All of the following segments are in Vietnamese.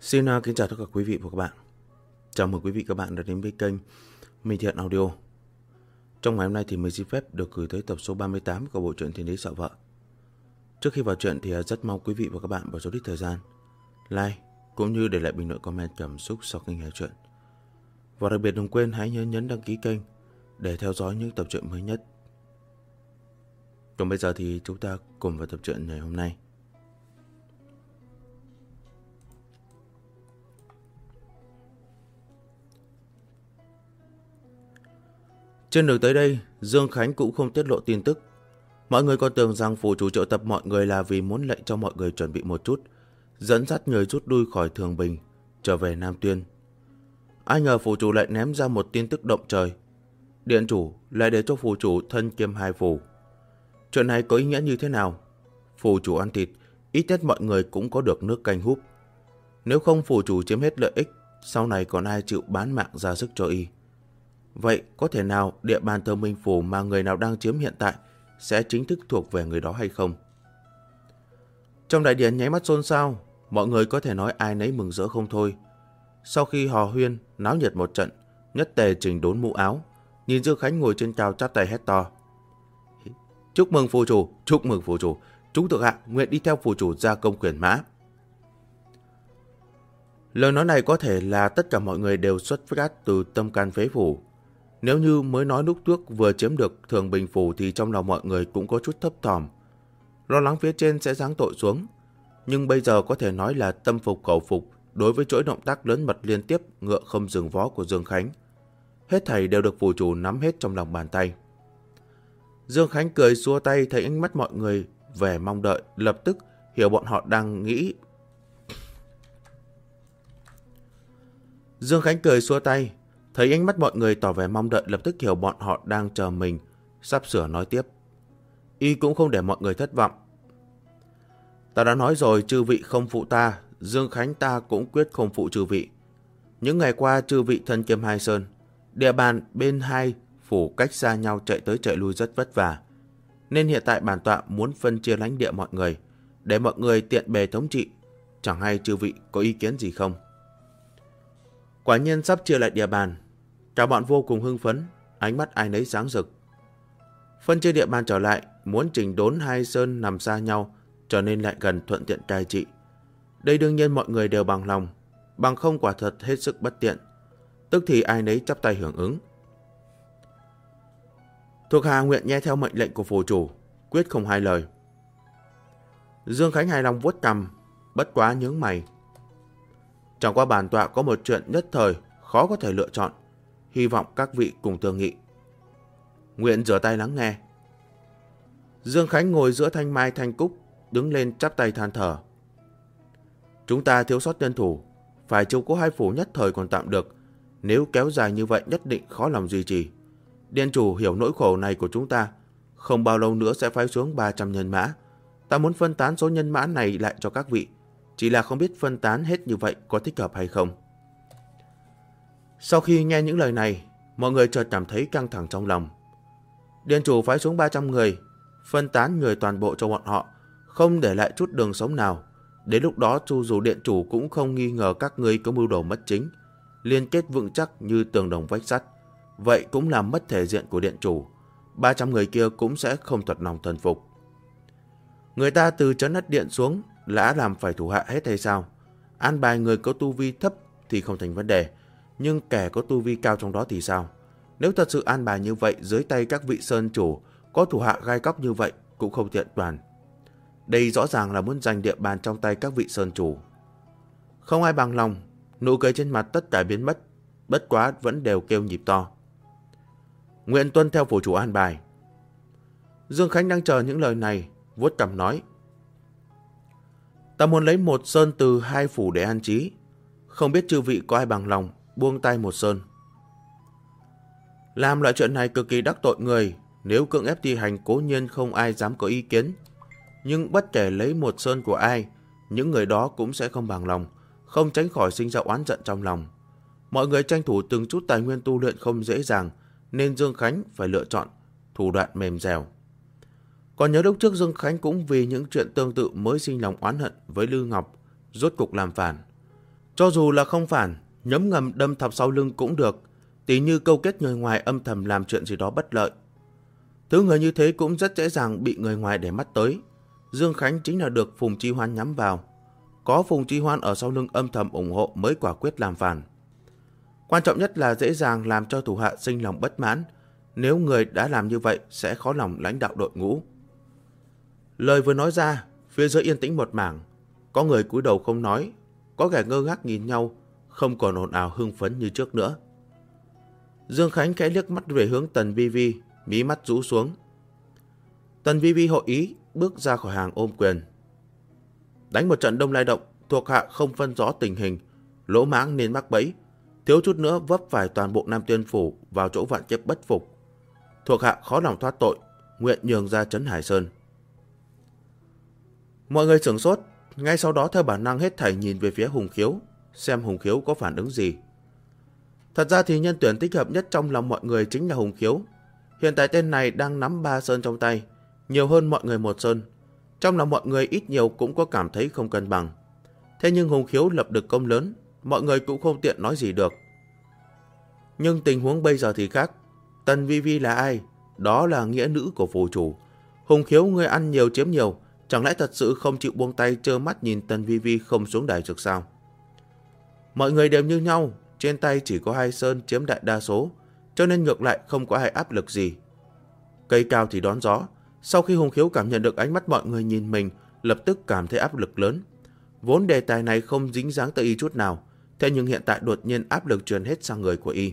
Xin kính chào tất cả quý vị và các bạn. Chào mừng quý vị và các bạn đã đến với kênh Minh Thiện Audio. Trong ngày hôm nay thì mình xin phép được gửi tới tập số 38 của bộ truyện Thiên Đế Sợ Vợ. Trước khi vào truyện thì rất mong quý vị và các bạn bỏ số đích thời gian like cũng như để lại bình luận comment cảm xúc sau khi nghe truyện. Và đặc biệt đừng quên hãy nhớ nhấn đăng ký kênh để theo dõi những tập truyện mới nhất. Còn bây giờ thì chúng ta cùng vào tập truyện ngày hôm nay. Trên đường tới đây, Dương Khánh cũng không tiết lộ tin tức. Mọi người còn tưởng rằng phủ chủ triệu tập mọi người là vì muốn lệnh cho mọi người chuẩn bị một chút, dẫn dắt người rút lui khỏi Thường Bình, trở về Nam Tuyên. Ai ngờ phủ chủ lại ném ra một tin tức động trời. Điện chủ lại để cho phủ chủ thân kiêm hai phủ. Chuyện này có ý nghĩa như thế nào? Phủ chủ ăn thịt, ít nhất mọi người cũng có được nước canh húp. Nếu không phủ chủ chiếm hết lợi ích, sau này còn ai chịu bán mạng ra sức cho y? Vậy có thể nào địa bàn Thơ Minh Phủ mà người nào đang chiếm hiện tại sẽ chính thức thuộc về người đó hay không? Trong đại điện nháy mắt xôn xao, mọi người có thể nói ai nấy mừng rỡ không thôi. Sau khi hò huyên, náo nhiệt một trận, nhất tề chỉnh đốn mũ áo, nhìn Dương Khánh ngồi trên cao chắp tay hét to. Chúc mừng phủ chủ, chúc mừng phủ chủ, chúng thuộc hạ nguyện đi theo phủ chủ ra công quyền mã. Lời nói này có thể là tất cả mọi người đều xuất phát từ tâm can phế phủ. Nếu như mới nói lúc trước vừa chiếm được Thường Bình Phủ thì trong lòng mọi người cũng có chút thấp thỏm, lo lắng phía trên sẽ giáng tội xuống. Nhưng bây giờ có thể nói là tâm phục khẩu phục đối với chuỗi động tác lớn mật liên tiếp ngựa không dừng vó của Dương Khánh. Hết thảy đều được phủ chủ nắm hết trong lòng bàn tay. Dương Khánh cười xua tay, thấy ánh mắt mọi người vẻ mong đợi, lập tức hiểu bọn họ đang nghĩ. Dương Khánh cười xua tay, thấy ánh mắt mọi người tỏ vẻ mong đợi, lập tức hiểu bọn họ đang chờ mình, sắp sửa nói tiếp. Y cũng không để mọi người thất vọng. Ta đã nói rồi, chư vị không phụ ta, Dương Khánh ta cũng quyết không phụ chư vị. Những ngày qua chư vị thân kiêm hai sơn, địa bàn bên hai phủ cách xa nhau chạy tới chạy lui rất vất vả. Nên hiện tại bản tọa muốn phân chia lãnh địa mọi người, để mọi người tiện bề thống trị. Chẳng hay chư vị có ý kiến gì không? Quả nhiên sắp chia lại địa bàn, cả bọn vô cùng hưng phấn, ánh mắt ai nấy sáng rực. Phân chia địa bàn trở lại, muốn chỉnh đốn hai sơn nằm xa nhau, trở nên lại gần thuận tiện cai trị. Đây đương nhiên mọi người đều bằng lòng, bằng không quả thật hết sức bất tiện. Tức thì ai nấy chắp tay hưởng ứng. Thuộc hạ nguyện nghe theo mệnh lệnh của phủ chủ, quyết không hai lời. Dương Khánh hài lòng vuốt cằm, bất quá nhướng mày. Chẳng qua bản tọa có một chuyện nhất thời khó có thể lựa chọn, hy vọng các vị cùng thương nghị. Nguyện rửa tay lắng nghe. Dương Khánh ngồi giữa thanh mai thanh cúc, đứng lên chắp tay than thở. Chúng ta thiếu sót nhân thủ, phải chiếu cố hai phủ nhất thời còn tạm được, nếu kéo dài như vậy nhất định khó lòng duy trì. Điện chủ hiểu nỗi khổ này của chúng ta, không bao lâu nữa sẽ phái xuống 300 nhân mã. Ta muốn phân tán số nhân mã này lại cho các vị, chỉ là không biết phân tán hết như vậy có thích hợp hay không. Sau khi nghe những lời này, mọi người chợt cảm thấy căng thẳng trong lòng. Điện chủ phái xuống 300 người, phân tán người toàn bộ cho bọn họ, không để lại chút đường sống nào. Đến lúc đó chu dù điện chủ cũng không nghi ngờ các ngươi có mưu đồ mất chính, liên kết vững chắc như tường đồng vách sắt. Vậy cũng làm mất thể diện của điện chủ, 300 người kia cũng sẽ không thật lòng thần phục. Người ta từ trấn Ất Điện xuống đã làm phải thủ hạ hết hay sao? An bài người có tu vi thấp thì không thành vấn đề, nhưng kẻ có tu vi cao trong đó thì sao? Nếu thật sự an bài như vậy, dưới tay các vị sơn chủ có thủ hạ gai góc như vậy cũng không tiện toàn. Đây rõ ràng là muốn giành địa bàn trong tay các vị sơn chủ. Không ai bằng lòng, nụ cười trên mặt tất cả biến mất, bất quá vẫn đều kêu nhịp to. Nguyện tuân theo phủ chủ an bài. Dương Khánh đang chờ những lời này, vuốt cằm nói. Ta muốn lấy một sơn từ hai phủ để an trí, không biết chư vị có ai bằng lòng buông tay một sơn. Làm loại chuyện này cực kỳ đắc tội người, nếu cưỡng ép thi hành cố nhiên không ai dám có ý kiến. Nhưng bất kể lấy một sơn của ai, những người đó cũng sẽ không bằng lòng, không tránh khỏi sinh ra oán giận trong lòng. Mọi người tranh thủ từng chút tài nguyên tu luyện không dễ dàng, nên Dương Khánh phải lựa chọn thủ đoạn mềm dẻo. Còn nhớ lúc trước Dương Khánh cũng vì những chuyện tương tự mới sinh lòng oán hận với Lư Ngọc, rốt cục làm phản. Cho dù là không phản, nhấm ngầm đâm thọc sau lưng cũng được, tỉ như câu kết người ngoài âm thầm làm chuyện gì đó bất lợi. Thứ người như thế cũng rất dễ dàng bị người ngoài để mắt tới. Dương Khánh chính là được Phùng Chi Hoan nhắm vào. Có Phùng Chi Hoan ở sau lưng âm thầm ủng hộ mới quả quyết làm phản. Quan trọng nhất là dễ dàng làm cho thủ hạ sinh lòng bất mãn. Nếu người đã làm như vậy sẽ khó lòng lãnh đạo đội ngũ. Lời vừa nói ra, phía dưới yên tĩnh một mảng. Có người cúi đầu không nói, có kẻ ngơ ngác nhìn nhau, không còn ồn ào hưng phấn như trước nữa. Dương Khánh khẽ liếc mắt về hướng Tần Vi Vi, mí mắt rũ xuống. Tần Vi Vi hội ý, bước ra khỏi hàng ôm quyền. Đánh một trận đông lai động, thuộc hạ không phân rõ tình hình, lỗ mãng nên mắc bẫy, thiếu chút nữa vấp phải toàn bộ Nam Tiên Phủ vào chỗ vạn kiếp bất phục. Thuộc hạ khó lòng thoát tội, nguyện nhường ra trấn Hải Sơn. Mọi người sửng sốt, ngay sau đó theo bản năng hết thảy nhìn về phía Hùng Khiếu, xem Hùng Khiếu có phản ứng gì. Thật ra thì nhân tuyển thích hợp nhất trong lòng mọi người chính là Hùng Khiếu. Hiện tại tên này đang nắm 3 sơn trong tay, nhiều hơn mọi người 1 sơn. Trong lòng mọi người ít nhiều cũng có cảm thấy không cân bằng. Thế nhưng Hùng Khiếu lập được công lớn, mọi người cũng không tiện nói gì được. Nhưng tình huống bây giờ thì khác. Tần Vi Vi là ai? Đó là nghĩa nữ của phù chủ. Hùng Khiếu ngươi ăn nhiều chiếm nhiều, chẳng lẽ thật sự không chịu buông tay trơ mắt nhìn Tần Vi Vi không xuống đài trực sao? Mọi người đều như nhau, trên tay chỉ có 2 sơn chiếm đại đa số, cho nên ngược lại không có ai áp lực gì. Cây cao thì đón gió. Sau khi Hùng Khiếu cảm nhận được ánh mắt mọi người nhìn mình, lập tức cảm thấy áp lực lớn. Vốn đề tài này không dính dáng tới y chút nào, thế nhưng hiện tại đột nhiên áp lực truyền hết sang người của y.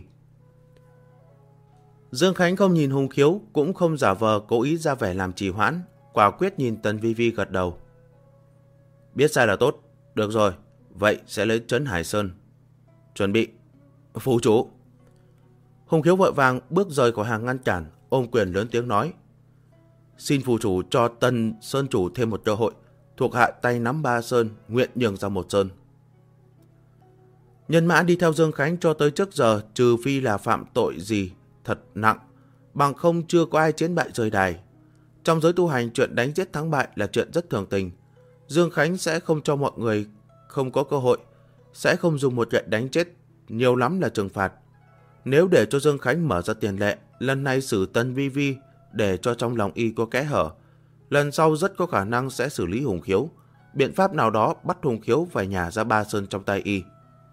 Dương Khánh không nhìn Hùng Khiếu, cũng không giả vờ cố ý ra vẻ làm trì hoãn, quả quyết nhìn Tần Vi Vi gật đầu. Biết sai là tốt, được rồi, vậy sẽ lấy trấn Hải Sơn. Chuẩn bị. Phù chủ. Hùng Khiếu vội vàng bước rời khỏi hàng ngăn cản, ôm quyền lớn tiếng nói. Xin phù chủ cho Tần Sơn chủ thêm một cơ hội, thuộc hạ tay nắm 3 sơn, nguyện nhường ra 1 sơn. Nhân mã đi theo Dương Khánh cho tới trước giờ, trừ phi là phạm tội gì thật nặng, bằng không chưa có ai chiến bại rời đài. Trong giới tu hành, chuyện đánh giết thắng bại là chuyện rất thường tình. Dương Khánh sẽ không cho mọi người không có cơ hội, sẽ không dùng một gậy đánh chết, nhiều lắm là trừng phạt. Nếu để cho Dương Khánh mở ra tiền lệ, lần này xử Tần Vi Vi để cho trong lòng y có kẽ hở, lần sau rất có khả năng sẽ xử lý Hùng Khiếu. Biện pháp nào đó bắt Hùng Khiếu phải nhả ra 3 sơn trong tay y.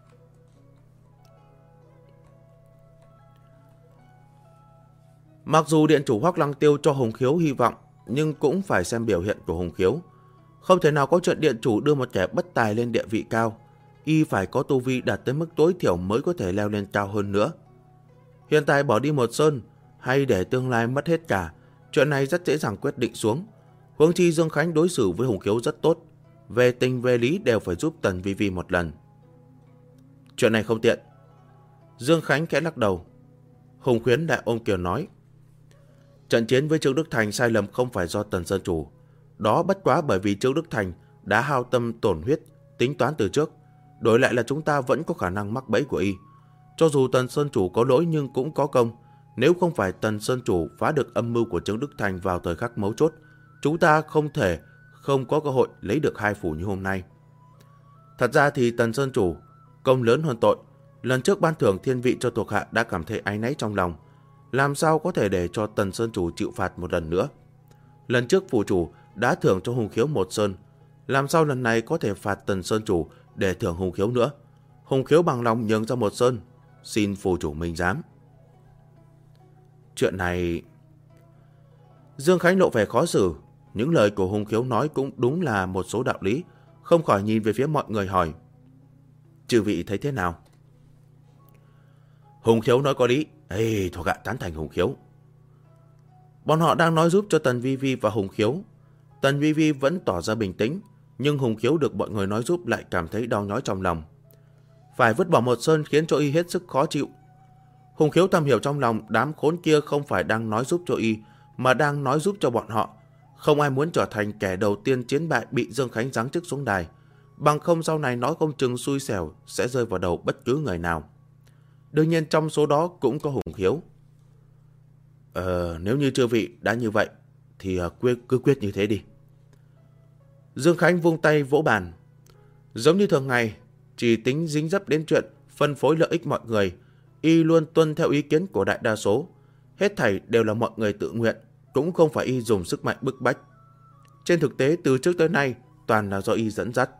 Mặc dù điện chủ Hoắc Lăng Tiêu cho Hùng Khiếu hy vọng, nhưng cũng phải xem biểu hiện của Hùng Khiếu. Không thể nào có chuyện điện chủ đưa một kẻ bất tài lên địa vị cao, y phải có tu vi đạt tới mức tối thiểu mới có thể leo lên cao hơn nữa. Hiện tại bỏ đi 1 sơn, hay để tương lai mất hết cả, chuyện này rất dễ dàng quyết định xuống. Huống chi Dương Khánh đối xử với Hùng Khiếu rất tốt, về tình về lý đều phải giúp Tần Vi Vi một lần. Chuyện này không tiện. Dương Khánh khẽ lắc đầu. Hùng Khuyến đại ôm kiều nói. Trận chiến với Trương Đức Thành sai lầm không phải do Tần Sơn chủ, đó bất quá bởi vì Trương Đức Thành đã hao tâm tổn huyết, tính toán từ trước, đổi lại là chúng ta vẫn có khả năng mắc bẫy của y. Cho dù Tần Sơn chủ có lỗi nhưng cũng có công, nếu không phải Tần Sơn chủ phá được âm mưu của Trương Đức Thành vào thời khắc mấu chốt, chúng ta không có cơ hội lấy được 2 phủ như hôm nay. Thật ra thì Tần Sơn chủ công lớn hơn tội, lần trước ban thưởng thiên vị cho thuộc hạ đã cảm thấy áy náy trong lòng, làm sao có thể để cho Tần Sơn chủ chịu phạt một lần nữa. Lần trước phủ chủ đã thưởng cho Hùng Khiếu 1 sơn, làm sao lần này có thể phạt Tần Sơn chủ để thưởng Hùng Khiếu nữa. Hùng Khiếu bằng lòng nhường ra 1 sơn, xin phủ chủ minh giám. Chuyện này... Dương Khánh lộ vẻ khó xử, những lời của Hùng Khiếu nói cũng đúng là một số đạo lý, không khỏi nhìn về phía mọi người hỏi. Chư vị thấy thế nào? Hùng Khiếu nói có lý, thuộc hạ tán thành Hùng Khiếu. Bọn họ đang nói giúp cho Tần Vi Vi và Hùng Khiếu. Tần Vi Vi vẫn tỏ ra bình tĩnh, nhưng Hùng Khiếu được mọi người nói giúp lại cảm thấy đau nhói trong lòng. Phải vứt bỏ 1 sơn khiến cho y hết sức khó chịu. Hùng Khiếu thầm hiểu trong lòng đám khốn kia không phải đang nói giúp cho y, mà đang nói giúp cho bọn họ. Không ai muốn trở thành kẻ đầu tiên chiến bại bị Dương Khánh giáng chức xuống đài, bằng không sau này nói không chừng xui xẻo sẽ rơi vào đầu bất cứ người nào. Đương nhiên trong số đó cũng có Hùng Khiếu. Nếu như chư vị đã như vậy thì cứ quyết như thế đi. Dương Khánh vung tay vỗ bàn. Giống như thường ngày, chỉ tính dính dấp đến chuyện phân phối lợi ích mọi người, y luôn tuân theo ý kiến của đại đa số. Hết thảy đều là mọi người tự nguyện, cũng không phải y dùng sức mạnh bức bách. Trên thực tế từ trước tới nay toàn là do y dẫn dắt.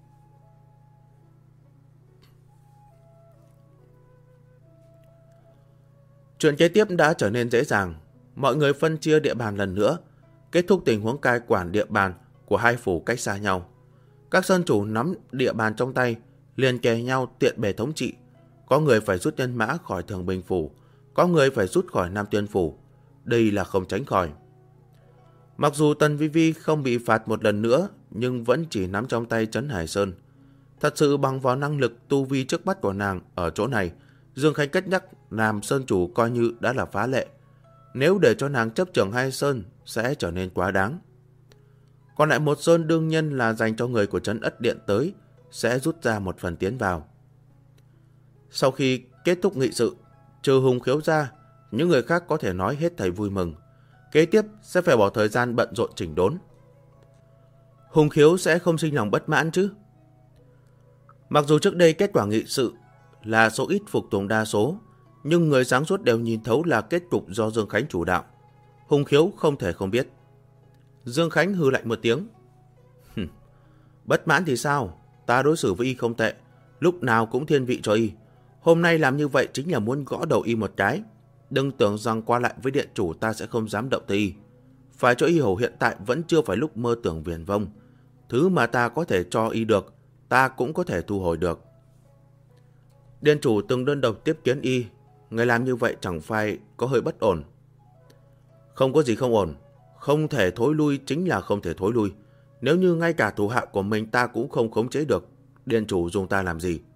Chuyện kế tiếp đã trở nên dễ dàng. Mọi người phân chia địa bàn lần nữa, kết thúc tình huống cai quản địa bàn của hai phủ cách xa nhau. Các sơn chủ nắm địa bàn trong tay, liền kề nhau tiện bề thống trị. Có người phải rút nhân mã khỏi Thường Bình phủ, có người phải rút khỏi Nam Tuyên phủ. Đây là không tránh khỏi. Mặc dù Tần Vi Vi không bị phạt một lần nữa, nhưng vẫn chỉ nắm trong tay Trấn Hải Sơn. Thật sự bằng vào năng lực tu vi trước mắt của nàng ở chỗ này, Dương Khánh cất nhắc làm sơn chủ coi như đã là phá lệ. Nếu để cho nàng chấp trưởng hai sơn sẽ trở nên quá đáng. Còn lại một sơn đương nhiên là dành cho người của Trấn Ất Điện tới, sẽ rút ra một phần tiến vào. Sau khi kết thúc nghị sự, trừ Hùng Khiếu ra, những người khác có thể nói hết thảy vui mừng. Kế tiếp sẽ phải bỏ thời gian bận rộn chỉnh đốn. Hùng Khiếu sẽ không sinh lòng bất mãn chứ? Mặc dù trước đây kết quả nghị sự là số ít phục tùng đa số, nhưng người sáng suốt đều nhìn thấu là kết cục do Dương Khánh chủ đạo. Hùng Khiếu không thể không biết. Dương Khánh hừ lạnh một tiếng. Bất mãn thì sao? Ta đối xử với y không tệ, lúc nào cũng thiên vị cho y. Hôm nay làm như vậy chính là muốn gõ đầu y một cái. Đừng tưởng rằng qua lại với điện chủ ta sẽ không dám động tới y. Phải cho y hiểu hiện tại vẫn chưa phải lúc mơ tưởng viển vông. Thứ mà ta có thể cho y được, ta cũng có thể thu hồi được. Điện chủ từng đơn độc tiếp kiến y, người làm như vậy chẳng phải có hơi bất ổn. Không có gì không ổn, không thể thối lui chính là không thể thối lui. Nếu như ngay cả thủ hạ của mình ta cũng không khống chế được, điện chủ dùng ta làm gì?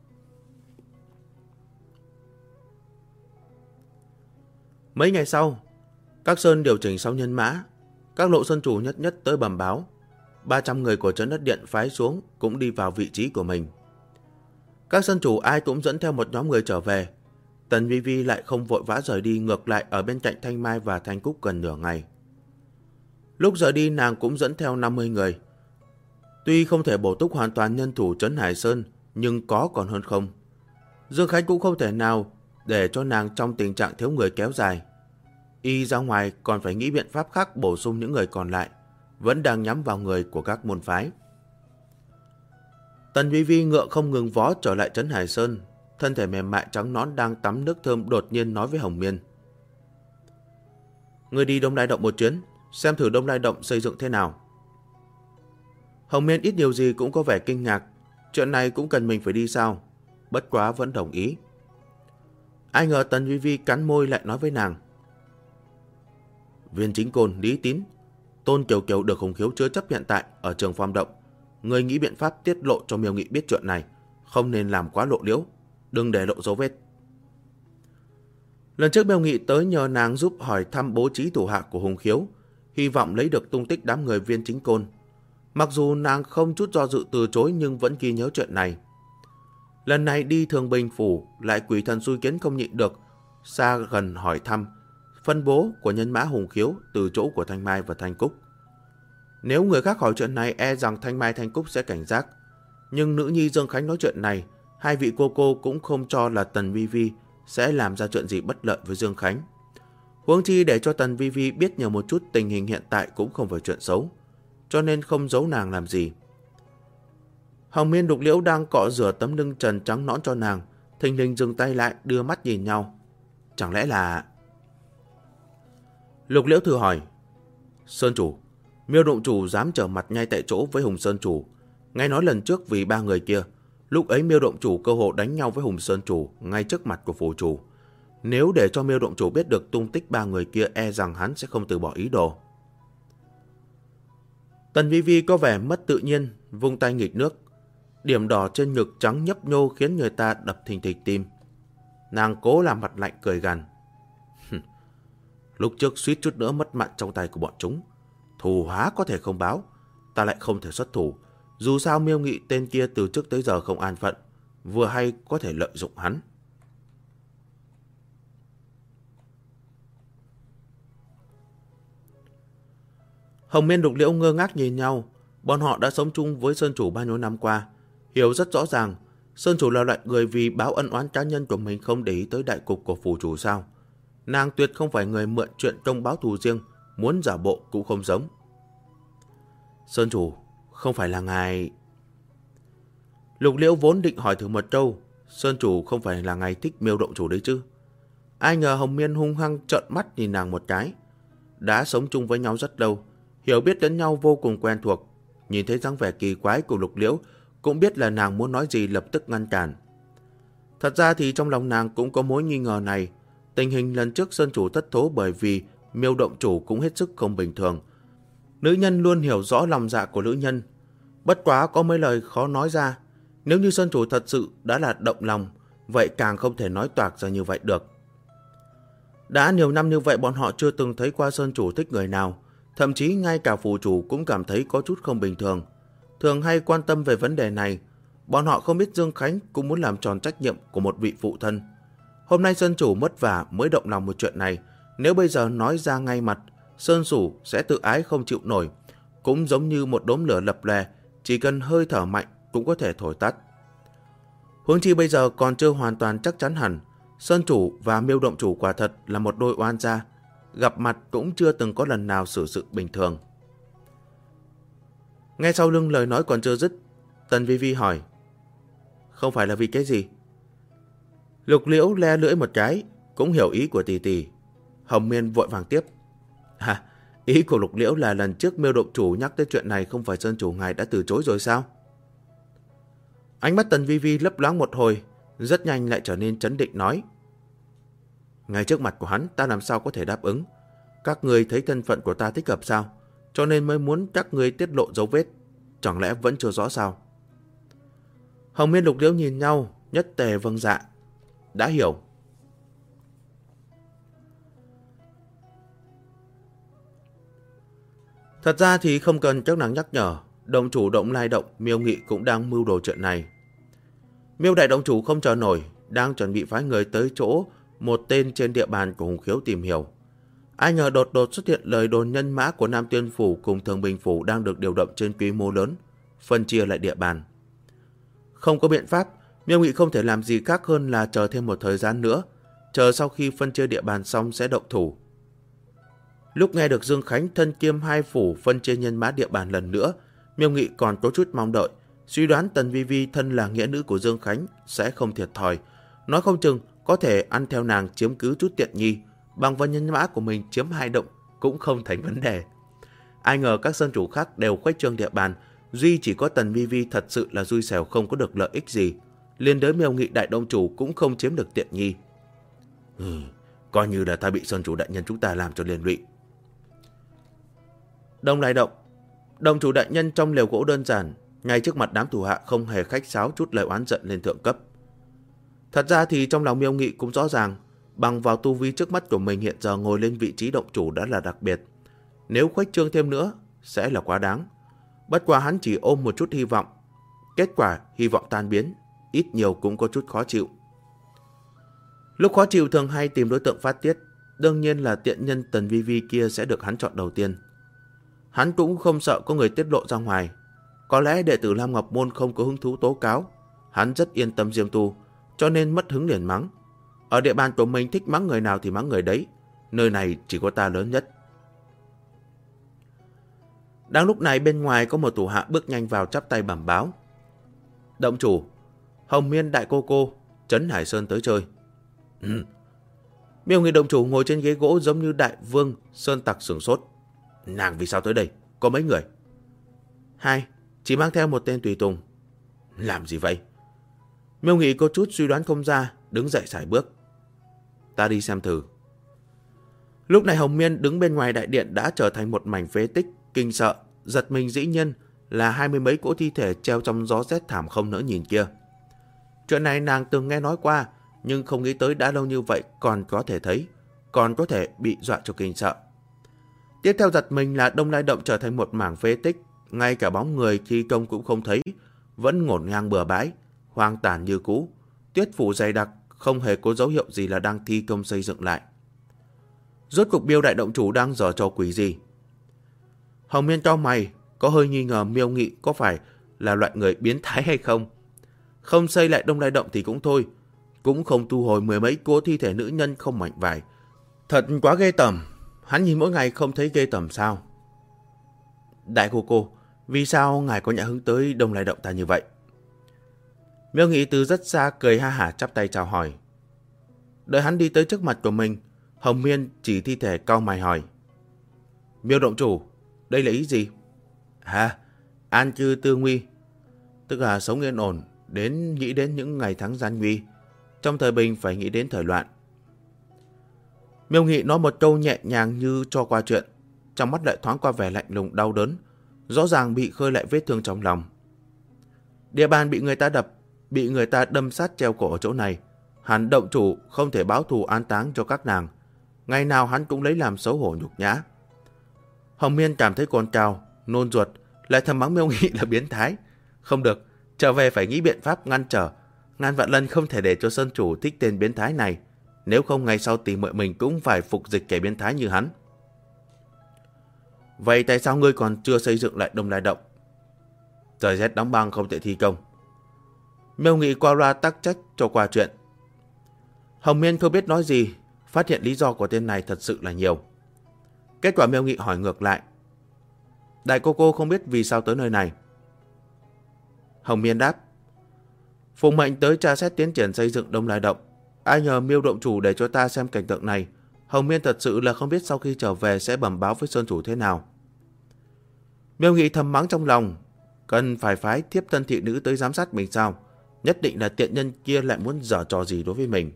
Mấy ngày sau, các sơn điều chỉnh xong nhân mã, các lộ sơn chủ nhất nhất tới bẩm báo. 300 người của Trấn Đất Điện phái xuống cũng đi vào vị trí của mình. Các sơn chủ ai cũng dẫn theo một nhóm người trở về. Tần Vi Vi lại không vội vã rời đi, ngược lại ở bên cạnh Thanh Mai và Thanh Cúc gần nửa ngày. Lúc rời đi nàng cũng dẫn theo 50 người. Tuy không thể bổ túc hoàn toàn nhân thủ Trấn Hải Sơn, nhưng có còn hơn không. Dương Khánh cũng không thể nào để cho nàng trong tình trạng thiếu người kéo dài. Y ra ngoài còn phải nghĩ biện pháp khác bổ sung những người còn lại, vẫn đang nhắm vào người của các môn phái. Tần Vi Vi ngựa không ngừng vó trở lại Trấn Hải Sơn, thân thể mềm mại trắng nõn đang tắm nước thơm đột nhiên nói với Hồng Miên. Người đi Đông Lai Động một chuyến, xem thử Đông Lai Động xây dựng thế nào. Hồng Miên ít nhiều gì cũng có vẻ kinh ngạc, chuyện này cũng cần mình phải đi sao? Bất quá vẫn đồng ý. Ai ngờ Tần Vi Vi cắn môi lại nói với nàng. Viên Chính Côn, Lý Tín, Tôn Kiều Kiều được Hùng Khiếu chứa chấp hiện tại ở Trường Phong Động. Người nghĩ biện pháp tiết lộ cho Miêu Nghị biết chuyện này, không nên làm quá lộ liễu, đừng để lộ dấu vết. Lần trước Miêu Nghị tới nhờ nàng giúp hỏi thăm bố trí thủ hạ của Hùng Khiếu, hy vọng lấy được tung tích đám người Viên Chính Côn. Mặc dù nàng không chút do dự từ chối nhưng vẫn ghi nhớ chuyện này. Lần này đi Thường Bình phủ lại quỷ thần xui kiến không nhịn được, xa gần hỏi thăm phân bố của nhân mã Hùng Khiếu từ chỗ của Thanh Mai và Thanh Cúc. Nếu người khác hỏi chuyện này e rằng Thanh Mai Thanh Cúc sẽ cảnh giác, nhưng nữ nhi Dương Khánh nói chuyện này, hai vị cô cũng không cho là Tần Vi Vi sẽ làm ra chuyện gì bất lợi với Dương Khánh. Huống chi để cho Tần Vi Vi biết nhờ một chút tình hình hiện tại cũng không phải chuyện xấu, cho nên không giấu nàng làm gì. Hồng Miên Lục Liễu đang cọ rửa tấm lưng trần trắng nõn cho nàng, thình lình dừng tay lại đưa mắt nhìn nhau. Chẳng lẽ là... Lục Liễu thử hỏi. Sơn chủ, Miêu Động chủ dám trở mặt ngay tại chỗ với Hùng Sơn chủ. Nghe nói lần trước vì ba người kia, lúc ấy Miêu Động chủ cơ hội đánh nhau với Hùng Sơn chủ ngay trước mặt của phủ chủ. Nếu để cho Miêu Động chủ biết được tung tích ba người kia e rằng hắn sẽ không từ bỏ ý đồ. Tần Vi Vi có vẻ mất tự nhiên, vung tay nghịch nước. Điểm đỏ trên ngực trắng nhấp nhô khiến người ta đập thình thịch tim. Nàng cố làm mặt lạnh cười gằn. Lúc trước suýt chút nữa mất mạng trong tay của bọn chúng. Thù há có thể không báo, ta lại không thể xuất thủ. Dù sao Miêu Nghị tên kia từ trước tới giờ không an phận, vừa hay có thể lợi dụng hắn. Hồng Miên Lục Liễu ngơ ngác nhìn nhau. Bọn họ đã sống chung với Sơn chủ bao nhiêu năm qua, hiểu rất rõ ràng Sơn chủ là loại người vì báo ân oán cá nhân của mình không để ý tới đại cục của phủ chủ sao? Nàng tuyệt không phải người mượn chuyện công báo thù riêng, muốn giả bộ cũng không giống. Sơn chủ, không phải là ngài... Lục Liễu vốn định hỏi thử một câu, Sơn chủ không phải là ngài thích Miêu động chủ đấy chứ? Ai ngờ Hồng Miên hung hăng trợn mắt nhìn nàng một cái. Đã sống chung với nhau rất lâu, hiểu biết lẫn nhau vô cùng quen thuộc. Nhìn thấy dáng vẻ kỳ quái của Lục Liễu, cũng biết là nàng muốn nói gì, lập tức ngăn cản. Thật ra thì trong lòng nàng cũng có mối nghi ngờ này. Tình hình lần trước Sơn chủ thất thố bởi vì Miêu động chủ cũng hết sức không bình thường. Nữ nhân luôn hiểu rõ lòng dạ của nữ nhân. Bất quá có mấy lời khó nói ra. Nếu như Sơn chủ thật sự đã là động lòng, vậy càng không thể nói toạc ra như vậy được. Đã nhiều năm như vậy bọn họ chưa từng thấy qua Sơn chủ thích người nào. Thậm chí ngay cả phủ chủ cũng cảm thấy có chút không bình thường. Thường hay quan tâm về vấn đề này. Bọn họ không biết Dương Khánh cũng muốn làm tròn trách nhiệm của một vị phụ thân. Hôm nay Sơn chủ mất vả mới động lòng một chuyện này. Nếu bây giờ nói ra ngay mặt, Sơn chủ sẽ tự ái không chịu nổi. Cũng giống như một đốm lửa lập lè, chỉ cần hơi thở mạnh cũng có thể thổi tắt. Huống chi bây giờ còn chưa hoàn toàn chắc chắn hẳn. Sơn chủ và Miêu động chủ quả thật là một đôi oan gia. Gặp mặt cũng chưa từng có lần nào xử sự bình thường. Nghe sau lưng lời nói còn chưa dứt, Tần Vi Vi hỏi: không phải là vì cái gì? Lục Liễu le lưỡi một cái, cũng hiểu ý của tỷ tỷ. Hồng Miên vội vàng tiếp: ý của Lục Liễu là lần trước Miêu động chủ nhắc tới chuyện này, không phải Sơn chủ ngài đã từ chối rồi sao? Ánh mắt Tần Vi Vi lấp loáng một hồi, rất nhanh lại trở nên trấn định nói: ngay trước mặt của hắn ta làm sao có thể đáp ứng? Các người thấy thân phận của ta thích hợp sao? Cho nên mới muốn các người tiết lộ dấu vết. Chẳng lẽ vẫn chưa rõ sao? Hồng Miên Lục Liễu nhìn nhau, nhất tề vâng dạ. Đã hiểu. Thật ra thì không cần các nàng nhắc nhở, động chủ Động Lai Động, Miêu Nghị cũng đang mưu đồ chuyện này. Miêu đại động chủ không chờ nổi, đang chuẩn bị phái người tới chỗ một tên trên địa bàn của Hùng Khiếu tìm hiểu. Ai ngờ đột xuất hiện lời đồn nhân mã của Nam Tiên Phủ cùng Thường Bình Phủ đang được điều động trên quy mô lớn, phân chia lại địa bàn. Không có biện pháp, Miêu Nghị không thể làm gì khác hơn là chờ thêm một thời gian nữa, chờ sau khi phân chia địa bàn xong sẽ động thủ. Lúc nghe được Dương Khánh thân kiêm hai phủ phân chia nhân mã địa bàn lần nữa, Miêu Nghị còn có chút mong đợi, suy đoán Tần Vi Vi thân là nghĩa nữ của Dương Khánh sẽ không thiệt thòi, nói không chừng có thể ăn theo nàng chiếm cứ chút tiện nghi, bằng vào nhân mã của mình chiếm hai động cũng không thành vấn đề. Ai ngờ các sơn chủ khác đều khuếch trương địa bàn, duy chỉ có Tần Vi Vi thật sự là xui xẻo không có được lợi ích gì, liên đới Miêu Nghị đại động chủ cũng không chiếm được tiện nghi. Coi như là ta bị sơn chủ đại nhân chúng ta làm cho liên lụy. Đông Lai Động, động chủ đại nhân trong lều gỗ đơn giản, ngay trước mặt đám thủ hạ không hề khách sáo chút lời oán giận lên thượng cấp. Thật ra thì trong lòng Miêu Nghị cũng rõ ràng, bằng vào tu vi trước mắt của mình hiện giờ ngồi lên vị trí động chủ đã là đặc biệt. Nếu khuếch trương thêm nữa sẽ là quá đáng. Bất quá hắn chỉ ôm một chút hy vọng. Kết quả hy vọng tan biến, ít nhiều cũng có chút khó chịu. Lúc khó chịu thường hay tìm đối tượng phát tiết, đương nhiên là tiện nhân Tần Vi Vi kia sẽ được hắn chọn đầu tiên. Hắn cũng không sợ có người tiết lộ ra ngoài. Có lẽ đệ tử Lam Ngọc Môn không có hứng thú tố cáo, hắn rất yên tâm riêng tu, cho nên mất hứng liền mắng. Ở địa bàn của mình thích mắng người nào thì mắng người đấy, nơi này chỉ có ta lớn nhất. Đang lúc này bên ngoài có một thủ hạ bước nhanh vào chắp tay bẩm báo: động chủ, Hồng Miên đại cô Trấn Hải Sơn tới chơi. Miêu Nghị động chủ ngồi trên ghế gỗ giống như đại vương sơn tặc sửng sốt. Nàng vì sao tới đây? Có mấy người? Hai, chỉ mang theo một tên tùy tùng. Làm gì vậy? Miêu Nghị có chút suy đoán không ra, đứng dậy sải bước. Ta đi xem thử. Lúc này Hồng Miên đứng bên ngoài đại điện đã trở thành một mảnh phế tích, kinh sợ, giật mình dĩ nhiên là 20 mấy cỗ thi thể treo trong gió rét thảm không nỡ nhìn kia. Chuyện này nàng từng nghe nói qua, nhưng không nghĩ tới đã lâu như vậy còn có thể thấy, còn có thể bị dọa cho kinh sợ. Tiếp theo giật mình là Đông Lai Động trở thành một mảng phế tích, ngay cả bóng người thi công cũng không thấy, vẫn ngổn ngang bừa bãi, hoang tàn như cũ, tuyết phủ dày đặc, không hề có dấu hiệu gì là đang thi công xây dựng lại. Rốt cuộc Miêu đại động chủ đang giở trò quỷ gì? Hồng Miên cau mày, có hơi nghi ngờ Miêu Nghị có phải là loại người biến thái hay không. Không xây lại Đông Lai Động thì cũng thôi, cũng không thu hồi mười mấy cỗ thi thể nữ nhân không mảnh vải. Thật quá ghê tởm. Hắn nhìn mỗi ngày không thấy ghê tởm sao? Đại cô, vì sao ngài có nhã hứng tới Đông Lai Động ta như vậy? Miêu Nghị từ rất xa cười ha hả chắp tay chào hỏi. Đợi hắn đi tới trước mặt của mình, Hồng Miên chỉ thi thể cau mày hỏi. Miêu động chủ, đây là ý gì? Hả? An cư tư nguy, tức là sống yên ổn, nghĩ đến những ngày tháng gian nguy. Trong thời bình phải nghĩ đến thời loạn. Miêu Nghị nói một câu nhẹ nhàng như cho qua chuyện, trong mắt lại thoáng qua vẻ lạnh lùng đau đớn, rõ ràng bị khơi lại vết thương trong lòng. Địa bàn bị người ta đập, bị người ta đâm sát treo cổ ở chỗ này, hắn động chủ không thể báo thù an táng cho các nàng, ngày nào hắn cũng lấy làm xấu hổ nhục nhã. Hồng Miên cảm thấy cồn cào, nôn ruột, lại thầm mắng Miêu Nghị là biến thái. Không được, trở về phải nghĩ biện pháp ngăn trở, ngàn vạn lần không thể để cho Sơn chủ thích tên biến thái này, nếu không ngày sau tỷ muội mình cũng phải phục dịch kẻ biến thái như hắn. Vậy tại sao ngươi còn chưa xây dựng lại Đông Lai Động? Trời rét đóng băng không thể thi công. Miêu Nghị qua loa tắc trách cho qua chuyện. Hồng Miên không biết nói gì, phát hiện lý do của tên này thật sự là nhiều. Kết quả Miêu Nghị hỏi ngược lại. Đại cô không biết vì sao tới nơi này. Hồng Miên đáp. Phùng mệnh tới tra xét tiến triển xây dựng Đông Lai Động. Ai nhờ Miêu động chủ để cho ta xem cảnh tượng này. Hồng Miên thật sự là không biết sau khi trở về sẽ bẩm báo với Sơn chủ thế nào. Miêu Nghị thầm mắng trong lòng. Cần phải phái thiếp thân thị nữ tới giám sát mình sao? Nhất định là tiện nhân kia lại muốn giở trò gì đối với mình.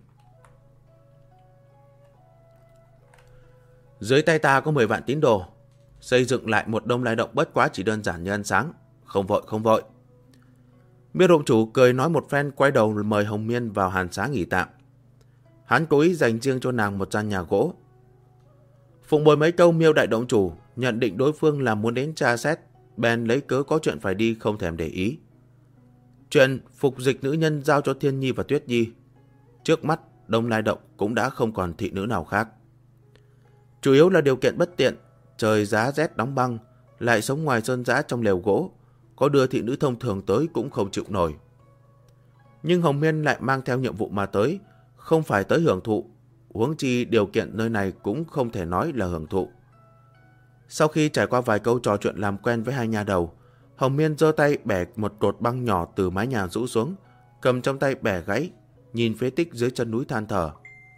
Dưới tay ta có 10 vạn tín đồ. Xây dựng lại một Đông Lai Động bất quá chỉ đơn giản như ăn sáng. Không vội. Miêu động chủ cười nói một phen, quay đầu mời Hồng Miên vào hàn xá nghỉ tạm. Hắn cố ý dành riêng cho nàng một gian nhà gỗ. Phụng bồi mấy câu Miêu đại động chủ nhận định đối phương là muốn đến tra xét, bèn lấy cớ có chuyện phải đi không thèm để ý. Chuyện phục dịch nữ nhân giao cho Thiên Nhi và Tuyết Nhi. Trước mắt Đông Lai Động cũng đã không còn thị nữ nào khác. Chủ yếu là điều kiện bất tiện, trời giá rét đóng băng, lại sống ngoài sơn dã trong lều gỗ, có đưa thị nữ thông thường tới cũng không chịu nổi. Nhưng Hồng Miên lại mang theo nhiệm vụ mà tới, không phải tới hưởng thụ, huống chi điều kiện nơi này cũng không thể nói là hưởng thụ. Sau khi trải qua vài câu trò chuyện làm quen với hai nha đầu, Hồng Miên giơ tay bẻ một cột băng nhỏ từ mái nhà rũ xuống, cầm trong tay bẻ gãy, nhìn phế tích dưới chân núi than thở.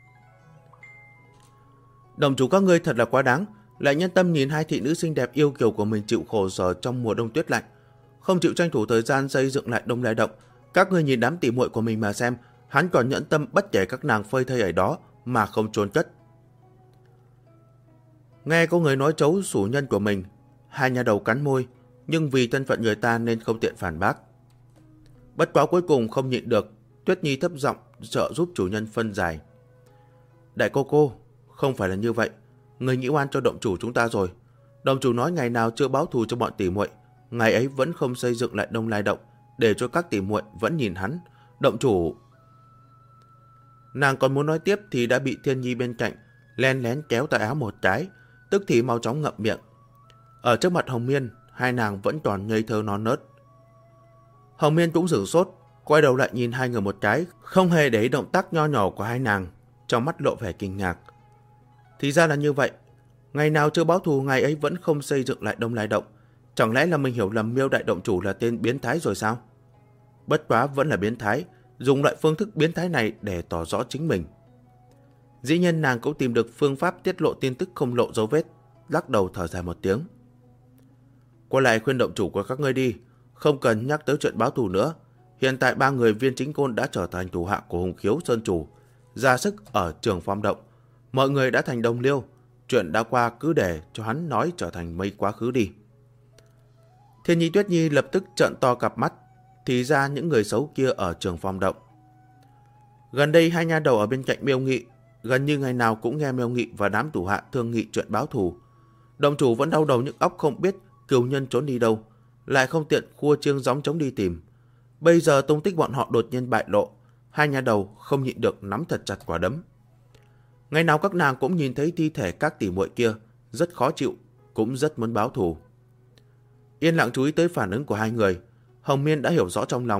Đồng chủ các ngươi thật là quá đáng, lại nhân tâm nhìn hai thị nữ xinh đẹp yêu kiều của mình chịu khổ sở trong mùa đông tuyết lạnh, không chịu tranh thủ thời gian xây dựng lại Đông Lai Động. Các ngươi nhìn đám tỉ muội của mình mà xem, hắn còn nhẫn tâm bất kể các nàng phơi thây ở đó mà không chôn cất. Nghe có người nói trấu chủ nhân của mình, hai nhà đầu cắn môi, nhưng vì thân phận người ta nên không tiện phản bác. Bất quá cuối cùng không nhịn được, Tuyết Nhi thấp giọng trợ giúp chủ nhân phân giải. Đại cô, không phải là như vậy, người nghĩ oan cho động chủ chúng ta rồi. Động chủ nói ngày nào chưa báo thù cho bọn tỉ muội, ngày ấy vẫn không xây dựng lại Đông Lai Động, để cho các tỉ muội vẫn nhìn hắn. Động chủ... Nàng còn muốn nói tiếp thì đã bị Thiên Nhi bên cạnh len lén kéo tay áo một cái, tức thì mau chóng ngậm miệng. Ở trước mặt Hồng Miên, hai nàng vẫn còn ngây thơ non nớt. Hồng Miên cũng sửng sốt, quay đầu lại nhìn hai người một cái, không hề để ý động tác nho nhỏ của hai nàng, trong mắt lộ vẻ kinh ngạc. Thì ra là như vậy, ngày nào chưa báo thù ngày ấy vẫn không xây dựng lại Đông Lai Động. Chẳng lẽ là mình hiểu lầm Miêu đại động chủ là tên biến thái rồi sao? Bất quá vẫn là biến thái, dùng loại phương thức biến thái này để tỏ rõ chính mình. Dĩ nhiên nàng cũng tìm được phương pháp tiết lộ tin tức không lộ dấu vết, lắc đầu thở dài một tiếng. Quay lại khuyên động chủ của các ngươi đi, không cần nhắc tới chuyện báo thù nữa. Hiện tại ba người Viên Chính Côn đã trở thành thủ hạ của Hùng Khiếu Sơn chủ, ra sức ở Trường Phong Động. Mọi người đã thành đồng liêu, chuyện đã qua cứ để cho hắn nói trở thành mây quá khứ đi. Thiên Nhi Tuyết Nhi lập tức trợn to cặp mắt, thì ra những người xấu kia ở Trường Phong Động. Gần đây hai nha đầu ở bên cạnh Miêu Nghị, gần như ngày nào cũng nghe Miêu Nghị và đám thủ hạ thương nghị chuyện báo thù. Động chủ vẫn đau đầu nhức óc không biết cừu nhân trốn đi đâu, lại không tiện khua chiêng gióng trống đi tìm. Bây giờ tung tích bọn họ đột nhiên bại lộ, hai nha đầu không nhịn được nắm thật chặt quả đấm. Ngày nào các nàng cũng nhìn thấy thi thể các tỷ muội kia, rất khó chịu, cũng rất muốn báo thù. Yên lặng chú ý tới phản ứng của hai người, Hồng Miên đã hiểu rõ trong lòng,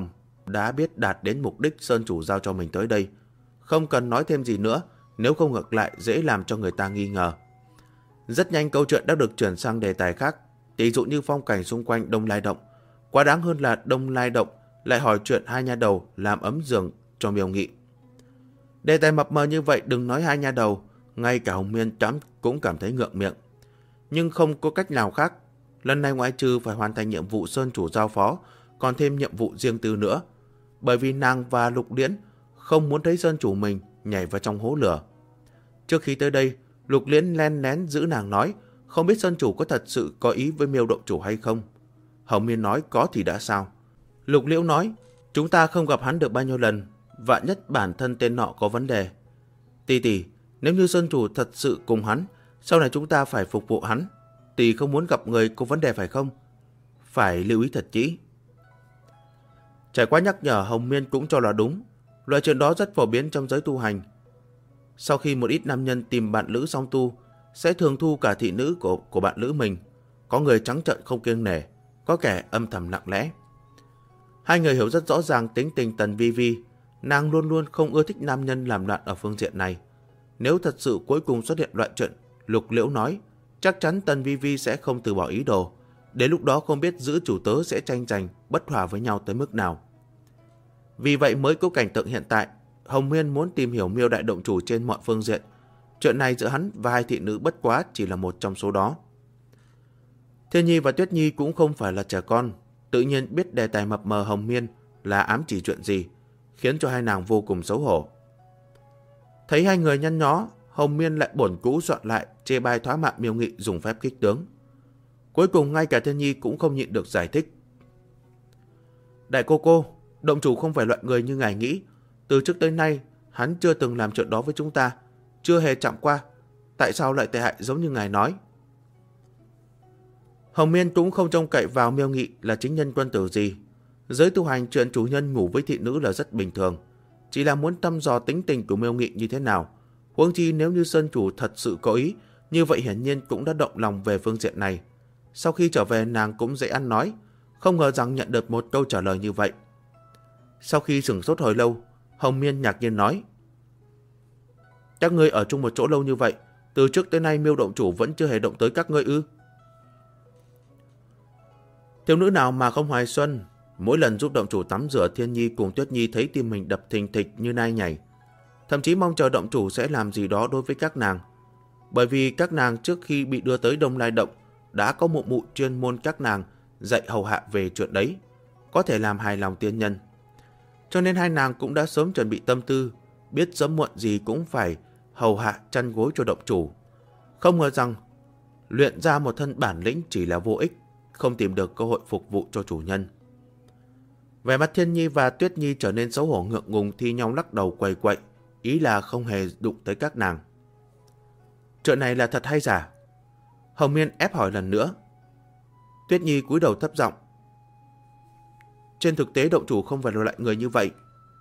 đã biết đạt đến mục đích Sơn chủ giao cho mình tới đây. Không cần nói thêm gì nữa, nếu không ngược lại dễ làm cho người ta nghi ngờ. Rất nhanh câu chuyện đã được chuyển sang đề tài khác, ví dụ như phong cảnh xung quanh Đông Lai Động. Quá đáng hơn là Đông Lai Động lại hỏi chuyện hai nha đầu làm ấm giường cho Miêu Nghị. Đề tài mập mờ như vậy đừng nói hai nha đầu, ngay cả Hồng Miên cũng cảm thấy ngượng miệng. Nhưng không có cách nào khác, lần này ngoại trừ phải hoàn thành nhiệm vụ Sơn chủ giao phó, còn thêm nhiệm vụ riêng tư nữa. Bởi vì nàng và Lục Liễn không muốn thấy Sơn chủ mình nhảy vào trong hố lửa. Trước khi tới đây, Lục Liễn len lén giữ nàng nói, không biết Sơn chủ có thật sự có ý với Miêu động chủ hay không. Hồng Miên nói có thì đã sao. Lục Liễu nói, chúng ta không gặp hắn được bao nhiêu lần, vạn nhất bản thân tên nọ có vấn đề. Tỷ, nếu như Sơn chủ thật sự cùng hắn, sau này chúng ta phải phục vụ hắn. Tỷ không muốn gặp người có vấn đề phải không? Phải lưu ý thật kỹ. Trải qua nhắc nhở, Hồng Miên cũng cho là đúng. Loại chuyện đó rất phổ biến trong giới tu hành. Sau khi một ít nam nhân tìm bạn lữ song tu, sẽ thường thu cả thị nữ của bạn lữ mình. Có người trắng trợn không kiêng nể, có kẻ âm thầm lặng lẽ. Hai người hiểu rất rõ ràng tính tình Tần Vi Vi. Nàng luôn luôn không ưa thích nam nhân làm loạn ở phương diện này. Nếu thật sự cuối cùng xuất hiện loại chuyện Lục Liễu nói, chắc chắn Tần Vi Vi sẽ không từ bỏ ý đồ. Đến lúc đó không biết giữ chủ tớ sẽ tranh giành bất hòa với nhau tới mức nào. Vì vậy mới có cảnh tượng hiện tại, Hồng Miên muốn tìm hiểu Miêu đại động chủ trên mọi phương diện. Chuyện này giữa hắn và hai thị nữ bất quá chỉ là một trong số đó. Thiên Nhi và Tuyết Nhi cũng không phải là trẻ con, tự nhiên biết đề tài mập mờ Hồng Miên là ám chỉ chuyện gì, khiến cho hai nàng vô cùng xấu hổ. Thấy hai người nhăn nhó, Hồng Miên lại bổn cũ soạn lại chê bai thoá mạ Miêu Nghị dùng phép kích tướng. Cuối cùng ngay cả Thiên Nhi cũng không nhịn được giải thích. Đại cô, động chủ không phải loại người như ngài nghĩ. Từ trước tới nay, hắn chưa từng làm chuyện đó với chúng ta, chưa hề chạm qua. Tại sao lại tệ hại giống như ngài nói? Hồng Miên cũng không trông cậy vào Miêu Nghị là chính nhân quân tử gì. Giới tu hành chuyện chủ nhân ngủ với thị nữ là rất bình thường, chỉ là muốn thăm dò tính tình của Miêu Nghị như thế nào. Huống chi nếu như Sơn chủ thật sự có ý, như vậy hiển nhiên cũng đã động lòng về phương diện này. Sau khi trở về nàng cũng dễ ăn nói, không ngờ rằng nhận được một câu trả lời như vậy. Sau khi sửng sốt hồi lâu, Hồng Miên ngạc nhiên nói, các ngươi ở chung một chỗ lâu như vậy, từ trước tới nay Miêu động chủ vẫn chưa hề động tới các ngươi ư? Thiếu nữ nào mà không hoài xuân. Mỗi lần giúp động chủ tắm rửa, Thiên Nhi cùng Tuyết Nhi thấy tim mình đập thình thịch như nai nhảy, thậm chí mong chờ động chủ sẽ làm gì đó đối với các nàng. Bởi vì các nàng trước khi bị đưa tới Đông Lai Động đã có một mụ chuyên môn các nàng dạy hầu hạ về chuyện đấy, có thể làm hài lòng tiên nhân. Cho nên hai nàng cũng đã sớm chuẩn bị tâm tư, biết sớm muộn gì cũng phải hầu hạ chăn gối cho động chủ. Không ngờ rằng luyện ra một thân bản lĩnh chỉ là vô ích, không tìm được cơ hội phục vụ cho chủ nhân. Vẻ mặt Thiên Nhi và Tuyết Nhi trở nên xấu hổ ngượng ngùng, thi nhau lắc đầu quầy quậy, ý là không hề đụng tới các nàng. Chuyện này là thật hay giả? Hồng Miên ép hỏi lần nữa. Tuyết Nhi cúi đầu thấp giọng. Trên thực tế động chủ không phải là loại người như vậy.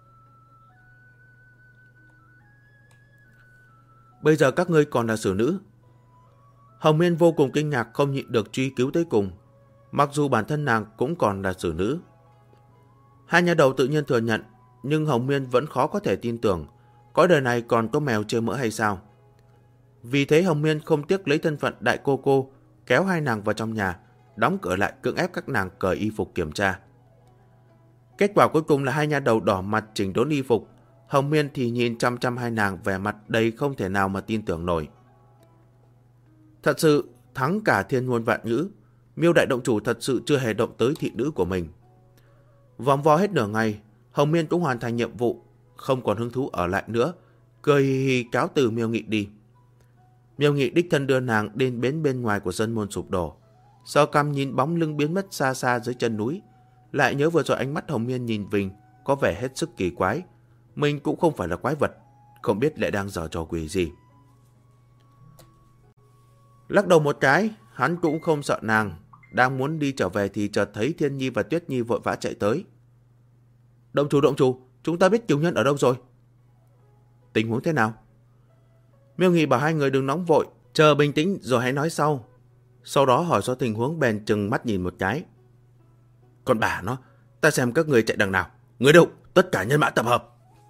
Bây giờ các ngươi còn là xử nữ. Hồng Miên vô cùng kinh ngạc, không nhịn được truy cứu tới cùng. Mặc dù bản thân nàng cũng còn là xử nữ. Hai nhà đầu tự nhiên thừa nhận, nhưng Hồng Miên vẫn khó có thể tin tưởng, cõi đời này còn có mèo chơi mỡ hay sao? Vì thế Hồng Miên không tiếc lấy thân phận đại cô kéo hai nàng vào trong nhà, đóng cửa lại cưỡng ép các nàng cởi y phục kiểm tra. Kết quả cuối cùng là hai nhà đầu đỏ mặt chỉnh đốn y phục. Hồng Miên thì nhìn chăm chăm hai nàng, vẻ mặt đầy không thể nào mà tin tưởng nổi. Thật sự thắng cả thiên ngôn vạn ngữ, Miêu đại động chủ thật sự chưa hề động tới thị nữ của mình. Vòng vo hết nửa ngày, Hồng Miên cũng hoàn thành nhiệm vụ, không còn hứng thú ở lại nữa, cười hì hì cáo từ Miêu Nghị đi. Miêu Nghị đích thân đưa nàng đến bến bên ngoài của sân môn sụp đổ. Sơ Căm nhìn bóng lưng biến mất xa xa dưới chân núi, lại nhớ vừa rồi ánh mắt Hồng Miên nhìn Vinh có vẻ hết sức kỳ quái. Mình cũng không phải là quái vật, không biết lại đang giở trò quỷ gì. Lắc đầu một cái, hắn cũng không sợ nàng. Đang muốn đi trở về thì chợt thấy Thiên Nhi và Tuyết Nhi vội vã chạy tới. Động chủ, chúng ta biết chủ nhân ở đâu rồi? Tình huống thế nào? Miêu Nghị bảo hai người đừng nóng vội, chờ bình tĩnh rồi hãy nói sau. Sau đó hỏi do tình huống bèn chừng mắt nhìn một cái. Còn bà nó, ta xem các người chạy đằng nào, Người đâu? Tất cả nhân mã tập hợp.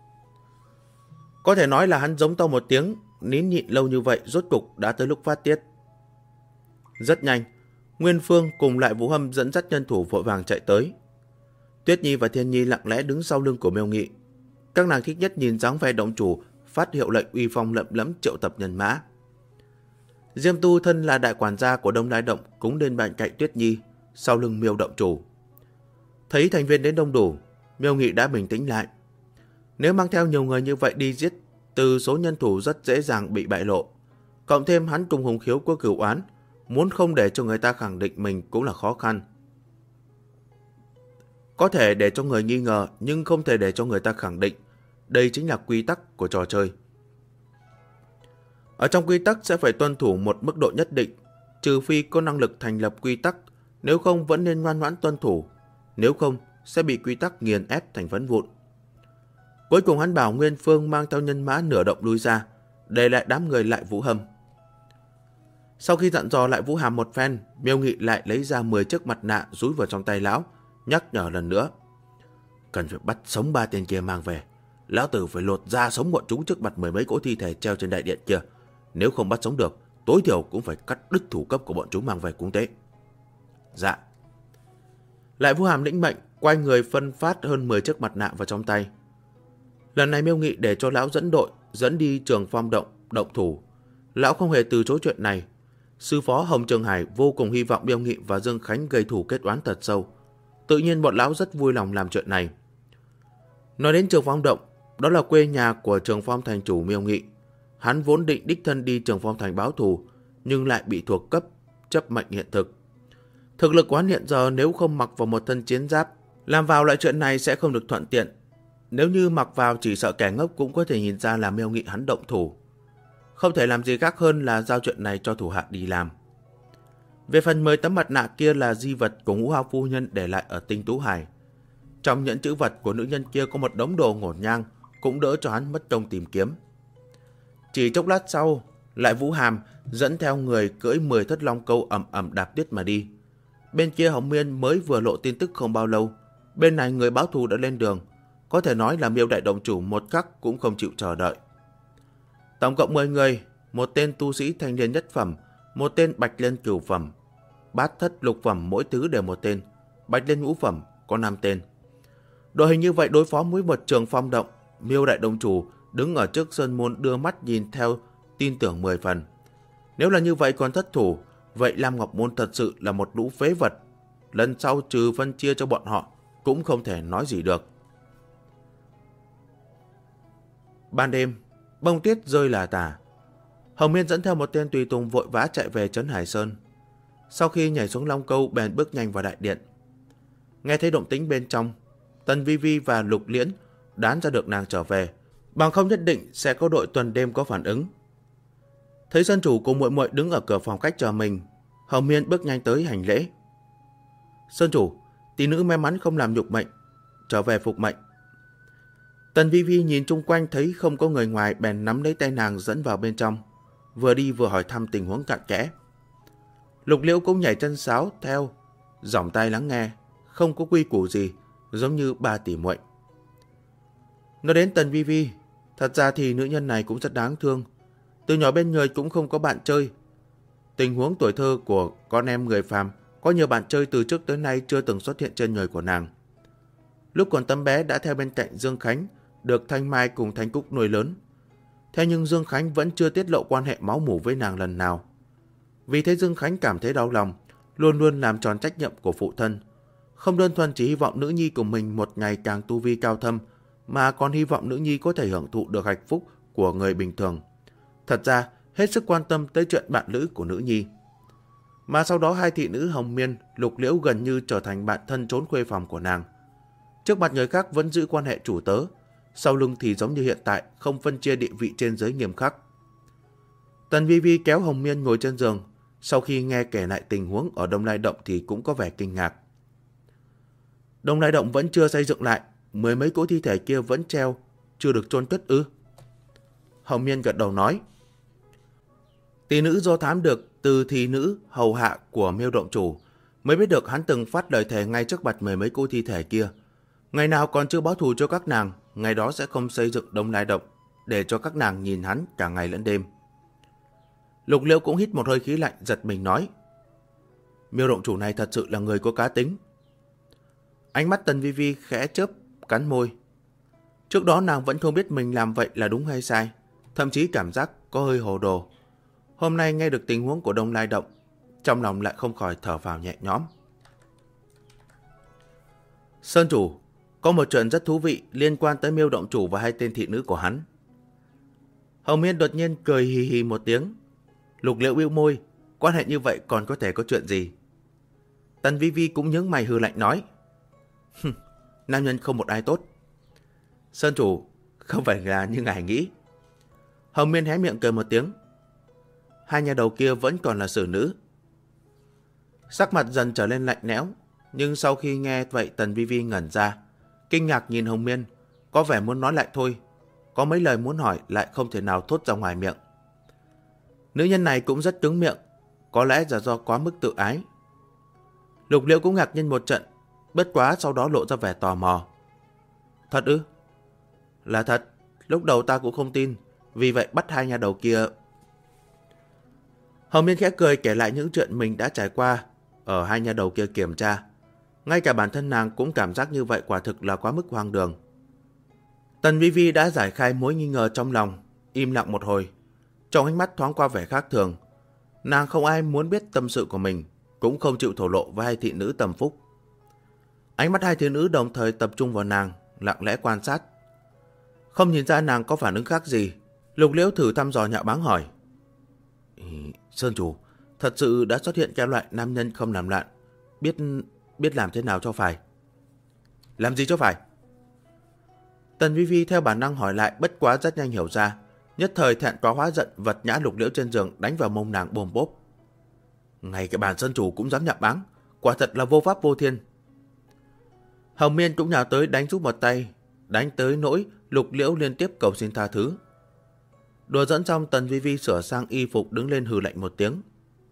Có thể nói là hắn giống to một tiếng, nín nhịn lâu như vậy rốt cục đã tới lúc phát tiết. Rất nhanh, Nguyên Phương cùng lại Vũ Hâm dẫn dắt nhân thủ vội vàng chạy tới. Tuyết Nhi và Thiên Nhi lặng lẽ đứng sau lưng của Miêu Nghị. Các nàng thích nhất nhìn dáng vẻ động chủ phát hiệu lệnh uy phong lậm lẫm triệu tập nhân mã. Diêm Tu thân là đại quản gia của Đông Lai Động cũng đến bên cạnh Tuyết Nhi, sau lưng Miêu động chủ. Thấy thành viên đến đông đủ, Miêu Nghị đã bình tĩnh lại. Nếu mang theo nhiều người như vậy đi giết, từ số nhân thủ rất dễ dàng bị bại lộ. Cộng thêm hắn cùng hùng khiếu của cửu oán, muốn không để cho người ta khẳng định mình cũng là khó khăn. Có thể để cho người nghi ngờ, nhưng không thể để cho người ta khẳng định. Đây chính là quy tắc của trò chơi. Ở trong quy tắc sẽ phải tuân thủ một mức độ nhất định, trừ phi có năng lực thành lập quy tắc, nếu không vẫn nên ngoan ngoãn tuân thủ, nếu không sẽ bị quy tắc nghiền ép thành phấn vụn. Cuối cùng hắn bảo Nguyên Phương mang theo nhân mã nửa động lui ra, để lại đám người lại Vũ Hâm. Sau khi dặn dò lại Vũ Hàm một phen, Miêu Nghị lại lấy ra 10 chiếc mặt nạ dúi vào trong tay lão, nhắc nhở lần nữa. Cần phải bắt sống 3 tên kia mang về. Lão tử phải lột da sống bọn chúng trước mặt 10 mấy cỗ thi thể treo trên đại điện kia. Nếu không bắt sống được, tối thiểu cũng phải cắt đứt thủ cấp của bọn chúng mang về cúng tế. Dạ. Lại Vũ Hàm lĩnh mệnh, quay người phân phát hơn 10 chiếc mặt nạ vào trong tay. Lần này Miêu Nghị để cho lão dẫn đội, dẫn đi Trường Phong động thủ. Lão không hề từ chối chuyện này. Sư phó Hồng Trường Hải vô cùng hy vọng Miêu Nghị và Dương Khánh gây thù kết oán thật sâu. Tự nhiên bọn lão rất vui lòng làm chuyện này. Nói đến Trường Phong Động, đó là quê nhà của Trường Phong thành chủ Miêu Nghị. Hắn vốn định đích thân đi Trường Phong thành báo thù, nhưng lại bị thuộc cấp, chấp mệnh hiện thực. Thực lực của hắn hiện giờ nếu không mặc vào một thân chiến giáp, làm vào loại chuyện này sẽ không được thuận tiện. Nếu như mặc vào chỉ sợ kẻ ngốc cũng có thể nhìn ra là Miêu Nghị hắn động thủ. Không thể làm gì khác hơn là giao chuyện này cho thủ hạ đi làm. Về phần 10 tấm mặt nạ kia là di vật của Ngũ Hao phu nhân để lại ở Tinh Tú Hải. Trong nhẫn chữ vật của nữ nhân kia có một đống đồ ngổn ngang, cũng đỡ cho hắn mất công tìm kiếm. Chỉ chốc lát sau, lại Vũ Hàm dẫn theo người cưỡi 10 thất long câu ầm ầm đạp tuyết mà đi. Bên kia Hồng Miên mới vừa lộ tin tức không bao lâu, bên này người báo thù đã lên đường. Có thể nói là Miêu đại động chủ một khắc cũng không chịu chờ đợi. Tổng cộng 10 người, một tên tu sĩ thanh niên nhất phẩm, một tên bạch liên cửu phẩm, bát thất lục phẩm mỗi thứ đều một tên, bạch liên ngũ phẩm có 5 tên. Đội hình như vậy đối phó mỗi một Trường Phong Động, Miêu đại động chủ đứng ở trước sơn môn đưa mắt nhìn theo, tin tưởng 10 phần. Nếu là như vậy còn thất thủ, vậy Lam Ngọc Môn thật sự là một lũ phế vật. Lần sau trừ phân chia cho bọn họ cũng không thể nói gì được. Ban đêm, bông tuyết rơi là tả. Hồng Miên dẫn theo một tên tùy tùng vội vã chạy về trấn Hải Sơn. Sau khi nhảy xuống long câu bèn bước nhanh vào đại điện. Nghe thấy động tĩnh bên trong, Tần Vi Vi và Lục Liễn đoán ra được nàng trở về, bằng không nhất định sẽ có đội tuần đêm có phản ứng. Thấy sơn chủ cùng muội muội đứng ở cửa phòng khách chờ mình, Hồng Miên bước nhanh tới hành lễ. Sơn chủ, tỷ nữ may mắn không làm nhục mệnh, trở về phục mệnh. Tần Vi Vi nhìn chung quanh thấy không có người ngoài bèn nắm lấy tay nàng dẫn vào bên trong, vừa đi vừa hỏi thăm tình huống cặn kẽ. Lục Liễu cũng nhảy chân sáo theo, giỏng tai lắng nghe, không có quy củ gì, giống như ba tỷ muội. Nói đến Tần Vi Vi, thật ra thì nữ nhân này cũng rất đáng thương. Từ nhỏ bên người cũng không có bạn chơi. Tình huống tuổi thơ của con em người phàm có nhiều bạn chơi từ trước tới nay chưa từng xuất hiện trên người của nàng. Lúc còn tấm bé đã theo bên cạnh Dương Khánh, được Thanh Mai cùng Thanh Cúc nuôi lớn. Thế nhưng Dương Khánh vẫn chưa tiết lộ quan hệ máu mủ với nàng lần nào. Vì thế Dương Khánh cảm thấy đau lòng, luôn luôn làm tròn trách nhiệm của phụ thân. Không đơn thuần chỉ hy vọng nữ nhi của mình một ngày càng tu vi cao thâm, mà còn hy vọng nữ nhi có thể hưởng thụ được hạnh phúc của người bình thường. Thật ra, hết sức quan tâm tới chuyện bạn lữ của nữ nhi. Mà sau đó hai thị nữ Hồng Miên, Lục Liễu gần như trở thành bạn thân trốn khuê phòng của nàng. Trước mặt người khác vẫn giữ quan hệ chủ tớ, sau lưng thì giống như hiện tại không phân chia địa vị trên giới nghiêm khắc. Tần Vi Vi kéo Hồng Miên ngồi trên giường, sau khi nghe kể lại tình huống ở Đông Lai Động thì cũng có vẻ kinh ngạc. Đông Lai Động vẫn chưa xây dựng lại, 10 mấy cỗ thi thể kia vẫn treo, chưa được chôn cất ư? Hồng Miên gật đầu nói. Tỷ nữ do thám được từ thị nữ hầu hạ của Miêu động chủ mới biết được hắn từng phát lời thề ngay trước mặt 10 mấy cô thi thể kia. Ngày nào còn chưa báo thù cho các nàng, ngày đó sẽ không xây dựng Đông Lai Động để cho các nàng nhìn hắn cả ngày lẫn đêm. Lục Liễu cũng hít một hơi khí lạnh, giật mình nói: Miêu động chủ này thật sự là người có cá tính. Ánh mắt Tần Vi Vi khẽ chớp, cắn môi. Trước đó nàng vẫn không biết mình làm vậy là đúng hay sai, thậm chí cảm giác có hơi hồ đồ. Hôm nay nghe được tình huống của Đông Lai Động, trong lòng lại không khỏi thở phào nhẹ nhõm. Sơn chủ, có một chuyện rất thú vị liên quan tới Miêu động chủ và hai tên thị nữ của hắn. Hồng Miên đột nhiên cười hì hì một tiếng. Lục Liễu bĩu môi, quan hệ như vậy còn có thể có chuyện gì? Tần Vi Vi cũng nhướng mày hừ lạnh nói: Nam nhân không một ai tốt. Sơn chủ, không phải là như ngài nghĩ. Hồng Miên hé miệng cười một tiếng. Hai nhà đầu kia vẫn còn là xử nữ. Sắc mặt dần trở lên lạnh lẽo, nhưng sau khi nghe vậy Tần Vi Vi ngẩn ra, kinh ngạc nhìn Hồng Miên, có vẻ muốn nói lại thôi, có mấy lời muốn hỏi lại không thể nào thốt ra ngoài miệng. Nữ nhân này cũng rất cứng miệng, có lẽ là do quá mức tự ái. Lục Liễu cũng ngạc nhiên một trận, bất quá sau đó lộ ra vẻ tò mò. Thật ư? Là thật, lúc đầu ta cũng không tin, vì vậy bắt hai nhà đầu kia. Hồng Miên khẽ cười kể lại những chuyện mình đã trải qua ở hai nhà đầu kia kiểm tra. Ngay cả bản thân nàng cũng cảm giác như vậy quả thực là quá mức hoang đường. Tần Vi Vi đã giải khai mối nghi ngờ trong lòng, im lặng một hồi. Trong ánh mắt thoáng qua vẻ khác thường. Nàng không ai muốn biết tâm sự của mình, cũng không chịu thổ lộ với hai thị nữ Tầm Phúc. Ánh mắt hai thị nữ đồng thời tập trung vào nàng, lặng lẽ quan sát. Không nhìn ra nàng có phản ứng khác gì, Lục Liễu thử thăm dò nhạo báng hỏi: Sơn chủ, thật sự đã xuất hiện cái loại nam nhân không làm loạn, biết làm thế nào cho phải. Làm gì cho phải? Tần Vi Vi theo bản năng hỏi lại, bất quá rất nhanh hiểu ra, nhất thời thẹn quá hóa giận, vật nhã Lục Liễu trên giường đánh vào mông nàng bồm bốp. Ngay cái bản sơn chủ cũng dám nhạo báng, quả thật là vô pháp vô thiên. Hồng Miên cũng nhào tới đánh giúp một tay, đánh tới nỗi Lục Liễu liên tiếp cầu xin tha thứ. Đùa dẫn xong, Tần Vi Vi sửa sang y phục đứng lên hừ lạnh một tiếng.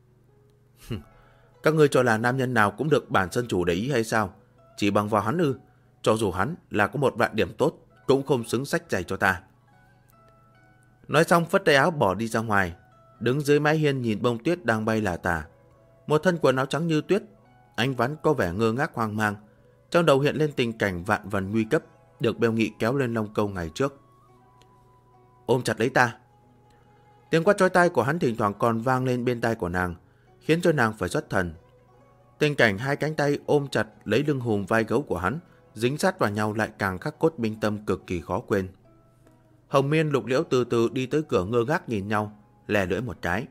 Các ngươi cho là nam nhân nào cũng được bản sơn chủ để ý hay sao? Chỉ bằng vào hắn ư? Cho dù hắn là có một vạn điểm tốt, cũng không xứng xách giày cho ta. Nói xong phất tay áo bỏ đi ra ngoài, đứng dưới mái hiên nhìn bông tuyết đang bay lả tả. Một thân quần áo trắng như tuyết, anh Vắn có vẻ ngơ ngác hoang mang, trong đầu hiện lên tình cảnh vạn vần nguy cấp được Bêu Nghị kéo lên Long Câu ngày trước. Ôm chặt lấy ta. Tiếng quát chói tai của hắn thỉnh thoảng còn vang lên bên tai của nàng, khiến cho nàng phải xuất thần. Tình cảnh hai cánh tay ôm chặt lấy lưng hùm vai gấu của hắn, dính sát vào nhau lại càng khắc cốt minh tâm, cực kỳ khó quên. Hồng Miên, Lục Liễu từ từ đi tới cửa ngơ ngác nhìn nhau, lè lưỡi một cái.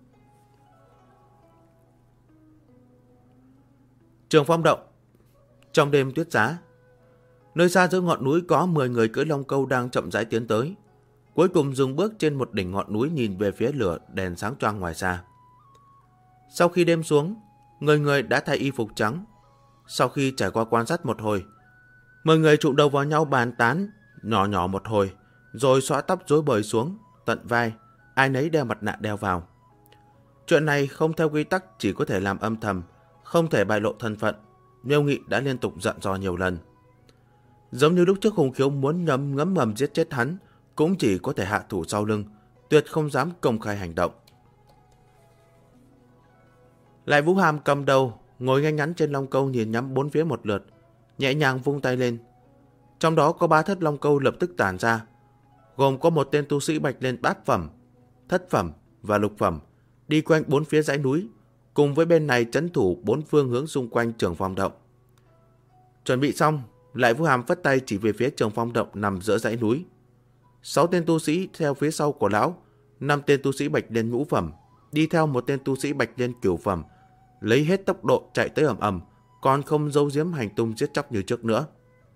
Trường Phong Động. Trong đêm tuyết giá, nơi xa giữa ngọn núi có 10 người cưỡi long câu đang chậm rãi tiến tới. Cuối cùng dừng bước trên một đỉnh ngọn núi, nhìn về phía lửa đèn sáng choang ngoài xa. Sau khi đêm xuống, người người đã thay y phục trắng. Sau khi trải qua quan sát một hồi, 10 người trụ đầu vào nhau bàn tán nhỏ nhỏ một hồi, rồi xõa tóc rối bời xuống tận vai, ai nấy đeo mặt nạ đeo vào. Chuyện này không theo quy tắc, chỉ có thể làm âm thầm, không thể bại lộ thân phận. Miêu Nghị đã liên tục dặn dò nhiều lần. Giống như lúc trước Hùng Khiếu muốn ngấm ngầm giết chết hắn, cũng chỉ có thể hạ thủ sau lưng, tuyệt không dám công khai hành động. Lại Vũ Hàm cầm đầu, ngồi ngay ngắn trên long câu, nhìn nhắm bốn phía một lượt, nhẹ nhàng vung tay lên. Trong đó có 3 thất long câu lập tức tản ra, gồm có một tên tu sĩ bạch lên bát phẩm, thất phẩm và lục phẩm, đi quanh 4 phía dãy núi, cùng với bên này trấn thủ 4 phương hướng xung quanh Trường Phong Động. Chuẩn bị xong, Lại Vũ Hàm phất tay chỉ về phía Trường Phong Động nằm giữa dãy núi. 6 tên tu sĩ theo phía sau của lão, 5 tên tu sĩ bạch liên ngũ phẩm, đi theo một tên tu sĩ bạch liên cửu phẩm, lấy hết tốc độ chạy tới ầm ầm, còn không giấu giếm hành tung giết chóc như trước nữa.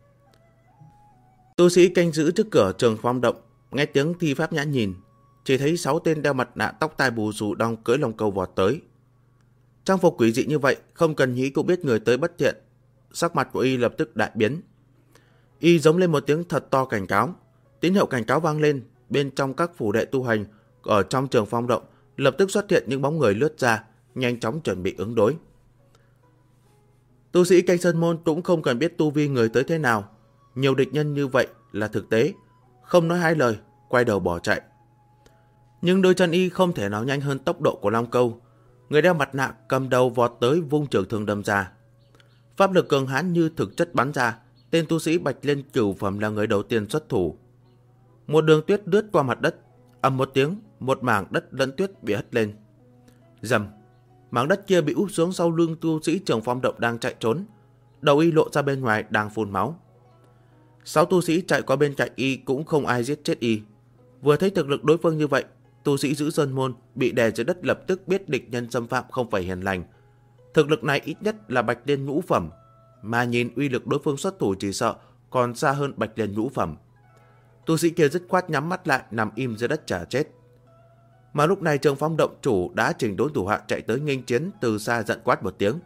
Tu sĩ canh giữ trước cửa Trường Phong Động nghe tiếng thi pháp nhãn nhìn, chỉ thấy 6 tên đeo mặt nạ tóc tai bù xù đong cưỡi long câu vọt tới. Trang phục quỷ dị như vậy, không cần nghĩ cũng biết người tới bất thiện. Sắc mặt của y lập tức đại biến. Y giống lên một tiếng thật to cảnh cáo. Tín hiệu cảnh cáo vang lên, bên trong các phủ đệ tu hành ở trong Trường Phong Động lập tức xuất hiện những bóng người lướt ra, nhanh chóng chuẩn bị ứng đối. Tu sĩ canh sơn môn cũng không cần biết tu vi người tới thế nào, Nhiều địch nhân như vậy là thực tế, không nói hai lời, quay đầu bỏ chạy. Nhưng đôi chân y không thể nào nhanh hơn tốc độ của Long Câu. Người đeo mặt nạ cầm đầu vọt tới vung trường thương đâm ra. Pháp lực cường hãn như thực chất bắn ra, tên tu sĩ Bạch Liên Cửu Phẩm là người đầu tiên xuất thủ. Một đường tuyết lướt qua mặt đất, ầm một tiếng, một mảng đất lẫn tuyết bị hất lên. Rầm, mảng đất kia bị úp xuống sau lưng tu sĩ Trường Phong Động đang chạy trốn, đầu y lộ ra bên ngoài đang phun máu. 6 tu sĩ chạy qua bên cạnh y cũng không ai giết chết y. Vừa thấy thực lực đối phương như vậy, tu sĩ giữ sơn môn bị đè dưới đất lập tức biết địch nhân xâm phạm không phải hiền lành. Thực lực này ít nhất là Bạch Liên ngũ phẩm, mà nhìn uy lực đối phương xuất thủ chỉ sợ còn xa hơn Bạch Liên ngũ phẩm. Tu sĩ kia dứt khoát nhắm mắt lại nằm im dưới đất chả chết. Mà lúc này Trường Phong Động chủ đã chỉnh đốn thủ hạ chạy tới nghênh chiến, từ xa giận quát một tiếng: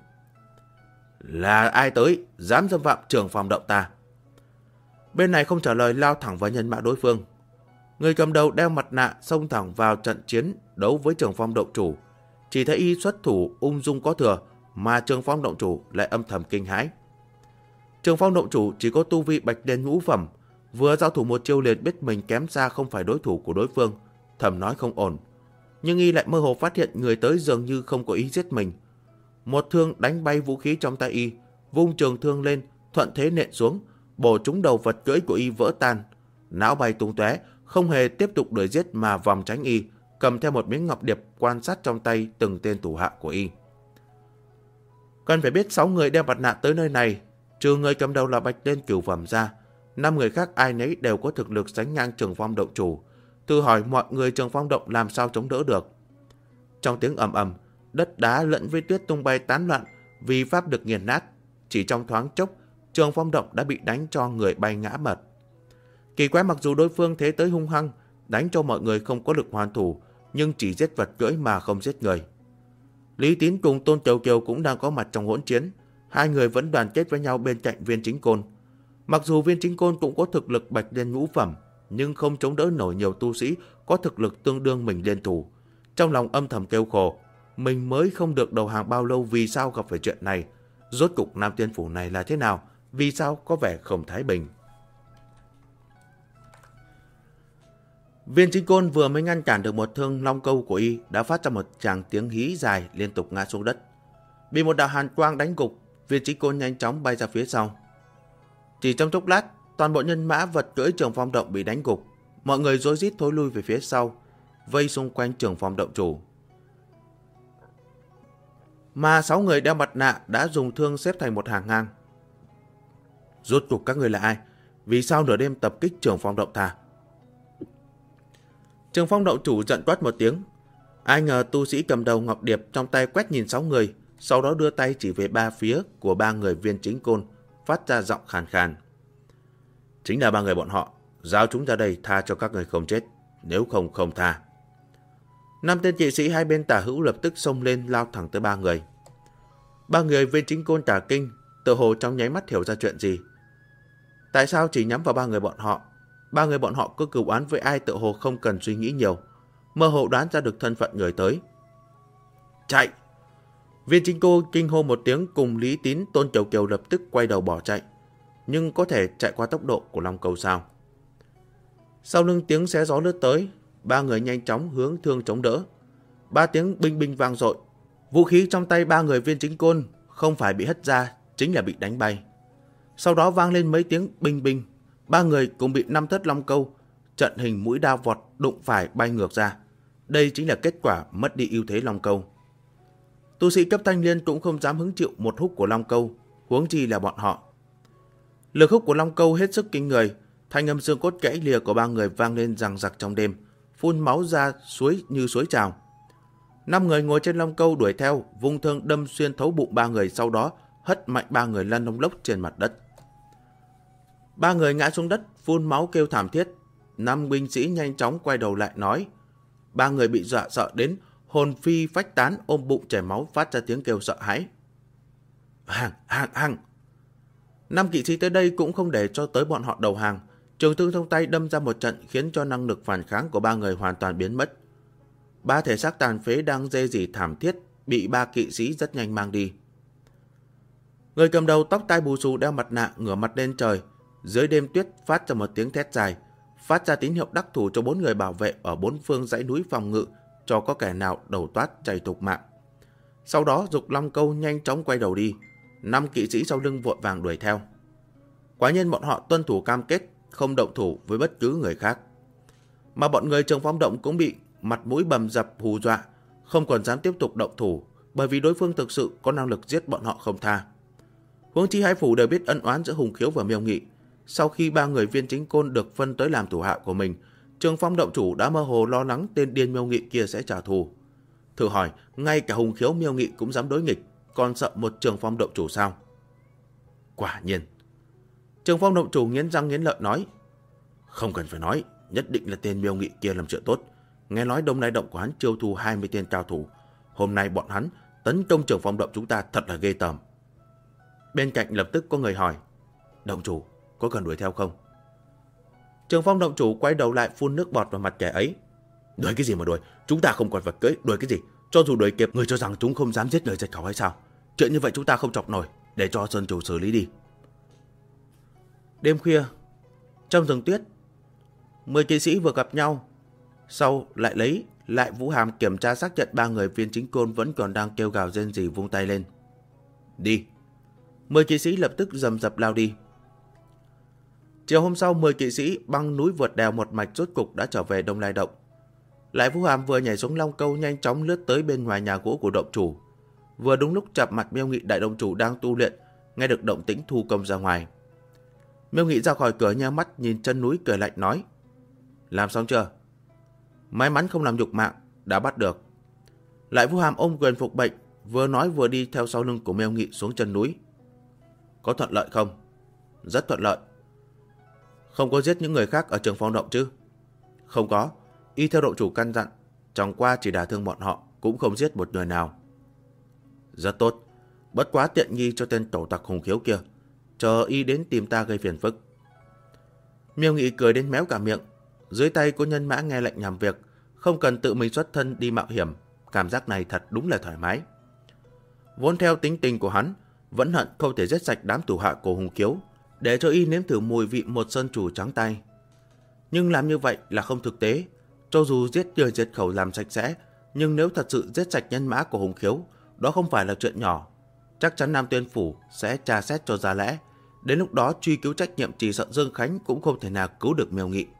là ai tới dám xâm phạm Trường Phong Động ta? Bên này không trả lời, lao thẳng vào nhân mã đối phương. Người cầm đầu đeo mặt nạ xông thẳng vào trận chiến đấu với Trường Phong Động chủ. Chỉ thấy y xuất thủ ung dung có thừa, mà Trường Phong Động chủ lại âm thầm kinh hãi. Trường Phong Động chủ chỉ có tu vi Bạch Liên ngũ phẩm, vừa giao thủ một chiêu liền biết mình kém xa không phải đối thủ của đối phương, thầm nói không ổn. Nhưng y lại mơ hồ phát hiện người tới dường như không có ý giết mình. Một thương đánh bay vũ khí trong tay y, vung trường thương lên, thuận thế nện xuống, bổ trúng đầu vật cưỡi của y vỡ tan, não bay tung tóe, không hề tiếp tục đuổi giết mà vòng tránh y, cầm theo một miếng ngọc điệp quan sát trong tay từng tên thủ hạ của y. Cần phải biết 6 người đeo mặt nạ tới nơi này, trừ người cầm đầu là Bạch Liên Cửu Phẩm ra, 5 người khác ai nấy đều có thực lực sánh ngang Trường Phong Động chủ. Thử hỏi mọi người Trường Phong Động làm sao chống đỡ được. Trong tiếng ầm ầm, đất đá lẫn với tuyết tung bay tán loạn vì pháp lực nghiền nát. Chỉ trong thoáng chốc, Trường Phong Động đã bị đánh cho người bay ngã mật. Kỳ quái, mặc dù đối phương thế tới hung hăng, đánh cho mọi người không có lực hoàn thủ, nhưng chỉ giết vật cưỡi mà không giết người. Lý Tín cùng Tôn Kiều Kiều cũng đang có mặt trong hỗn chiến. Hai người vẫn đoàn kết với nhau bên cạnh Viên Chính Côn. Mặc dù Viên Chính Côn cũng có thực lực Bạch Liên ngũ phẩm, nhưng không chống đỡ nổi nhiều tu sĩ có thực lực tương đương mình liên thủ. Trong lòng âm thầm kêu khổ, mình mới không được đầu hàng bao lâu, vì sao gặp phải chuyện này? Rốt cục Nam Tiên Phủ này là thế nào? Vì sao có vẻ không thái bình? Viên Chính Côn vừa mới ngăn cản được một thương long câu của y đã phát ra một tràng tiếng hí dài liên tục ngã xuống đất. Bị một đạo hàn quang đánh gục, Viên Chính Côn nhanh chóng bay ra phía sau. Chỉ trong chốc lát, toàn bộ nhân mã vật cưỡi Trường Phong Động bị đánh gục. Mọi người rối rít thối lui về phía sau, vây xung quanh Trường Phong Động chủ. Mà 6 người đeo mặt nạ đã dùng thương xếp thành một hàng ngang. Rốt cuộc các người là ai? Vì sao nửa đêm tập kích Trường Phong Động ta? Trường Phong Động chủ giận quát một tiếng. Ai ngờ tu sĩ cầm đầu ngọc điệp trong tay quét nhìn 6 người, sau đó đưa tay chỉ về ba phía của 3 người Viên Chính Côn, phát ra giọng khàn khàn. Chính là 3 người bọn họ, giao chúng ra đây tha cho các người không chết, nếu không không tha. 5 tên kỵ sĩ hai bên tả hữu lập tức xông lên lao thẳng tới 3 người. 3 người Viên Chính Côn cả kinh, tự hồ trong nháy mắt hiểu ra chuyện gì. Tại sao chỉ nhắm vào 3 người bọn họ? 3 người bọn họ có cừu oán với ai tự hồ không cần suy nghĩ nhiều, mơ hồ đoán ra được thân phận người tới. Chạy! Viên Chính Côn kinh hô một tiếng, cùng Lý Tín, Tôn Kiều Kiều lập tức quay đầu bỏ chạy. Nhưng có thể chạy qua tốc độ của Long Câu sao? Sau lưng tiếng xé gió lướt tới, 3 người nhanh chóng hướng thương chống đỡ. 3 tiếng binh binh vang dội. Vũ khí trong tay 3 người Viên Chính Côn không phải bị hất ra, chính là bị đánh bay. Sau đó vang lên mấy tiếng binh binh. 3 người cũng bị 5 thất Long Câu, trận hình mũi đao vọt đụng phải bay ngược ra. Đây chính là kết quả mất đi ưu thế Long Câu. Tu sĩ cấp thanh liên cũng không dám hứng chịu một húc của Long Câu, huống chi là bọn họ. Lực húc của Long Câu hết sức kinh người, thanh âm xương cốt gãy lìa của 3 người vang lên rằng rặc trong đêm, phun máu ra như suối trào. 5 người ngồi trên Long Câu đuổi theo, vung thương đâm xuyên thấu bụng 3 người, sau đó hất mạnh 3 người lăn lông lốc trên mặt đất. 3 người ngã xuống đất, phun máu kêu thảm thiết. 5 binh sĩ nhanh chóng quay đầu lại nói. 3 người bị dọa sợ đến hồn phi phách tán, ôm bụng chảy máu, phát ra tiếng kêu sợ hãi. Hàng! 5 kỵ sĩ tới đây cũng không để cho tới bọn họ đầu hàng. Trường thương trong tay đâm ra một trận, khiến cho năng lực phản kháng của 3 người hoàn toàn biến mất. 3 thể xác tàn phế đang rên rỉ thảm thiết bị 3 kỵ sĩ rất nhanh mang đi. Người cầm đầu tóc tai bù xù đeo mặt nạ ngửa mặt lên trời, Dưới đêm tuyết phát ra một tiếng thét dài, phát ra tín hiệu đắc thủ cho 4 người bảo vệ ở 4 phương dãy núi phòng ngự cho có kẻ nào đầu toát chạy thục mạng. Sau đó Dục Long Câu nhanh chóng quay đầu đi, 5 kỵ sĩ sau lưng vội vàng đuổi theo. Quả nhiên bọn họ tuân thủ cam kết không động thủ với bất cứ người khác. Mà bọn người Trường Phong Động cũng bị mặt mũi bầm dập hù dọa, không còn dám tiếp tục động thủ, bởi vì đối phương thực sự có năng lực giết bọn họ không tha. Huống chi hai phủ đều biết ân oán giữa Hùng Khiếu và Miêu Nghị. Sau khi 3 người viên chính côn được phân tới làm thủ hạ của mình, Trường Phong Động chủ đã mơ hồ lo lắng tên điên Miêu Nghị kia sẽ trả thù. Thử hỏi, ngay cả Hùng Khiếu Miêu Nghị cũng dám đối nghịch, còn sợ một Trường Phong Động chủ sao? Quả nhiên. Trường Phong Động chủ nghiến răng nghiến lợi nói, không cần phải nói, nhất định là tên Miêu Nghị kia làm chuyện tốt. Nghe nói Đông Lai Động của hắn chiêu thu 20 tên cao thủ. Hôm nay bọn hắn tấn công Trường Phong Động chúng ta thật là ghê tởm. Bên cạnh lập tức có người hỏi, động chủ, có cần đuổi theo không? Trường Phong Động chủ quay đầu lại phun nước bọt vào mặt kẻ ấy. Đuổi cái gì mà đuổi, chúng ta không còn vật cưỡi, đuổi cái gì? Cho dù đuổi kịp, người cho rằng chúng không dám giết người diệt khẩu hay sao? Chuyện như vậy chúng ta không chọc nổi, để cho Sơn chủ xử lý đi. Đêm khuya, trong rừng tuyết, 10 kỵ sĩ vừa gặp nhau, sau lại lấy lại vũ hàm kiểm tra xác nhận 3 người viên chính côn vẫn còn đang kêu gào rên rỉ, vung tay lên. Đi. 10 kỵ sĩ lập tức rầm rập lao đi. Chiều hôm sau, 10 kỵ sĩ băng núi vượt đèo một mạch rốt cục đã trở về Đông Lai Động. Lại Vũ Hàm vừa nhảy xuống Long Câu nhanh chóng lướt tới bên ngoài nhà gỗ của động chủ. Vừa đúng lúc chạm mặt Miêu Nghị đại động chủ đang tu luyện, nghe được động tĩnh thu công ra ngoài. Miêu Nghị ra khỏi cửa nheo mắt nhìn chân núi cười lạnh nói, làm xong chưa? May mắn không làm nhục mạng, đã bắt được. Lại Vũ Hàm ôm quyền phục bệnh, vừa nói vừa đi theo sau lưng của Miêu Nghị xuống chân núi. Có thuận lợi không? Rất thuận lợi. Không có giết những người khác ở Trường Phong Động chứ? Không có, y theo động chủ căn dặn, chẳng qua chỉ đả thương bọn họ, cũng không giết một người nào. Rất tốt, bất quá tiện nghi cho tên tổ tặc Hùng Khiếu kia, chờ y đến tìm ta gây phiền phức. Miêu Nghị cười đến méo cả miệng, dưới tay của nhân mã nghe lệnh làm việc, không cần tự mình xuất thân đi mạo hiểm, cảm giác này thật đúng là thoải mái. Vốn theo tính tình của hắn, vẫn hận không thể giết sạch đám thủ hạ của Hùng Khiếu, để cho y nếm thử mùi vị một sơn chủ trắng tay. Nhưng làm như vậy là không thực tế, cho dù giết người diệt khẩu làm sạch sẽ, nhưng nếu thật sự giết sạch nhân mã của Hùng Khiếu, đó không phải là chuyện nhỏ. Chắc chắn Nam Tuyên Phủ sẽ tra xét cho ra lẽ, đến lúc đó truy cứu trách nhiệm chỉ sợ Dương Khánh cũng không thể nào cứu được Miêu Nghị.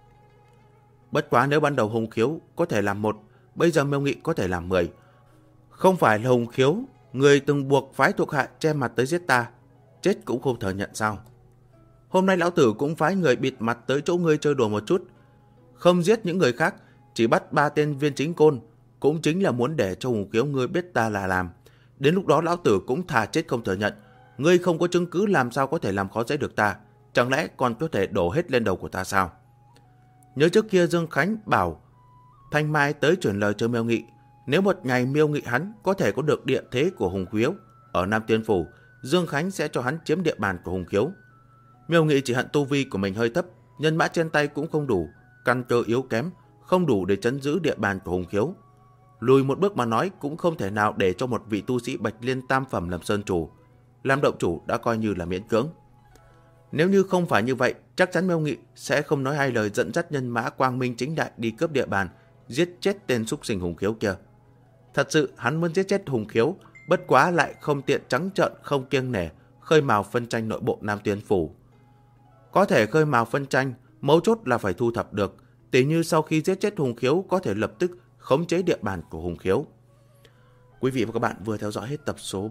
Bất quá nếu ban đầu Hùng Khiếu có thể làm 1, bây giờ Miêu Nghị có thể làm 10. Không phải là Hùng Khiếu, người từng buộc phái thuộc hạ che mặt tới giết ta, chết cũng không thừa nhận sao? Hôm nay lão tử cũng phái người bịt mặt tới chỗ ngươi chơi đùa một chút. Không giết những người khác, chỉ bắt 3 tên viên chính côn, cũng chính là muốn để cho Hùng Khiếu ngươi biết ta là làm. Đến lúc đó lão tử cũng thà chết không thừa nhận. Ngươi không có chứng cứ làm sao có thể làm khó dễ được ta, chẳng lẽ còn có thể đổ hết lên đầu của ta sao? Nhớ trước kia Dương Khánh bảo Thanh Mai tới chuyển lời cho Miêu Nghị, nếu một ngày Miêu Nghị hắn có thể có được địa thế của Hùng Khiếu ở Nam Tiên Phủ, Dương Khánh sẽ cho hắn chiếm địa bàn của Hùng Khiếu. Miêu Nghị chỉ hận tu vi của mình hơi thấp, nhân mã trên tay cũng không đủ, căn cơ yếu kém, không đủ để trấn giữ địa bàn của Hùng Khiếu. Lùi một bước mà nói cũng không thể nào để cho một vị tu sĩ Bạch Liên tam phẩm làm sơn chủ, làm động chủ đã coi như là miễn cưỡng. Nếu như không phải như vậy, chắc chắn Miêu Nghị sẽ không nói hai lời dẫn dắt nhân mã quang minh chính đại đi cướp địa bàn, giết chết tên súc sinh Hùng Khiếu kia. Thật sự hắn muốn giết chết Hùng Khiếu, bất quá lại không tiện trắng trợn không kiêng nể khơi mào phân tranh nội bộ Nam Tuyên Phủ. Có thể khơi mào phân tranh, mấu chốt là phải thu thập được, tỉ như sau khi giết chết Hùng Khiếu có thể lập tức khống chế địa bàn của Hùng Khiếu. Quý vị và các bạn vừa theo dõi hết tập số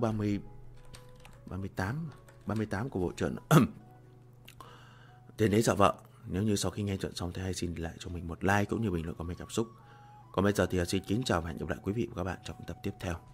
38 của bộ truyện Tên Đế Dọa Vợ. Nếu như sau khi nghe chuyện xong thì hãy xin lại cho mình một like cũng như bình luận comment cảm xúc. Còn bây giờ thì xin kính chào và hẹn gặp lại quý vị và các bạn trong tập tiếp theo.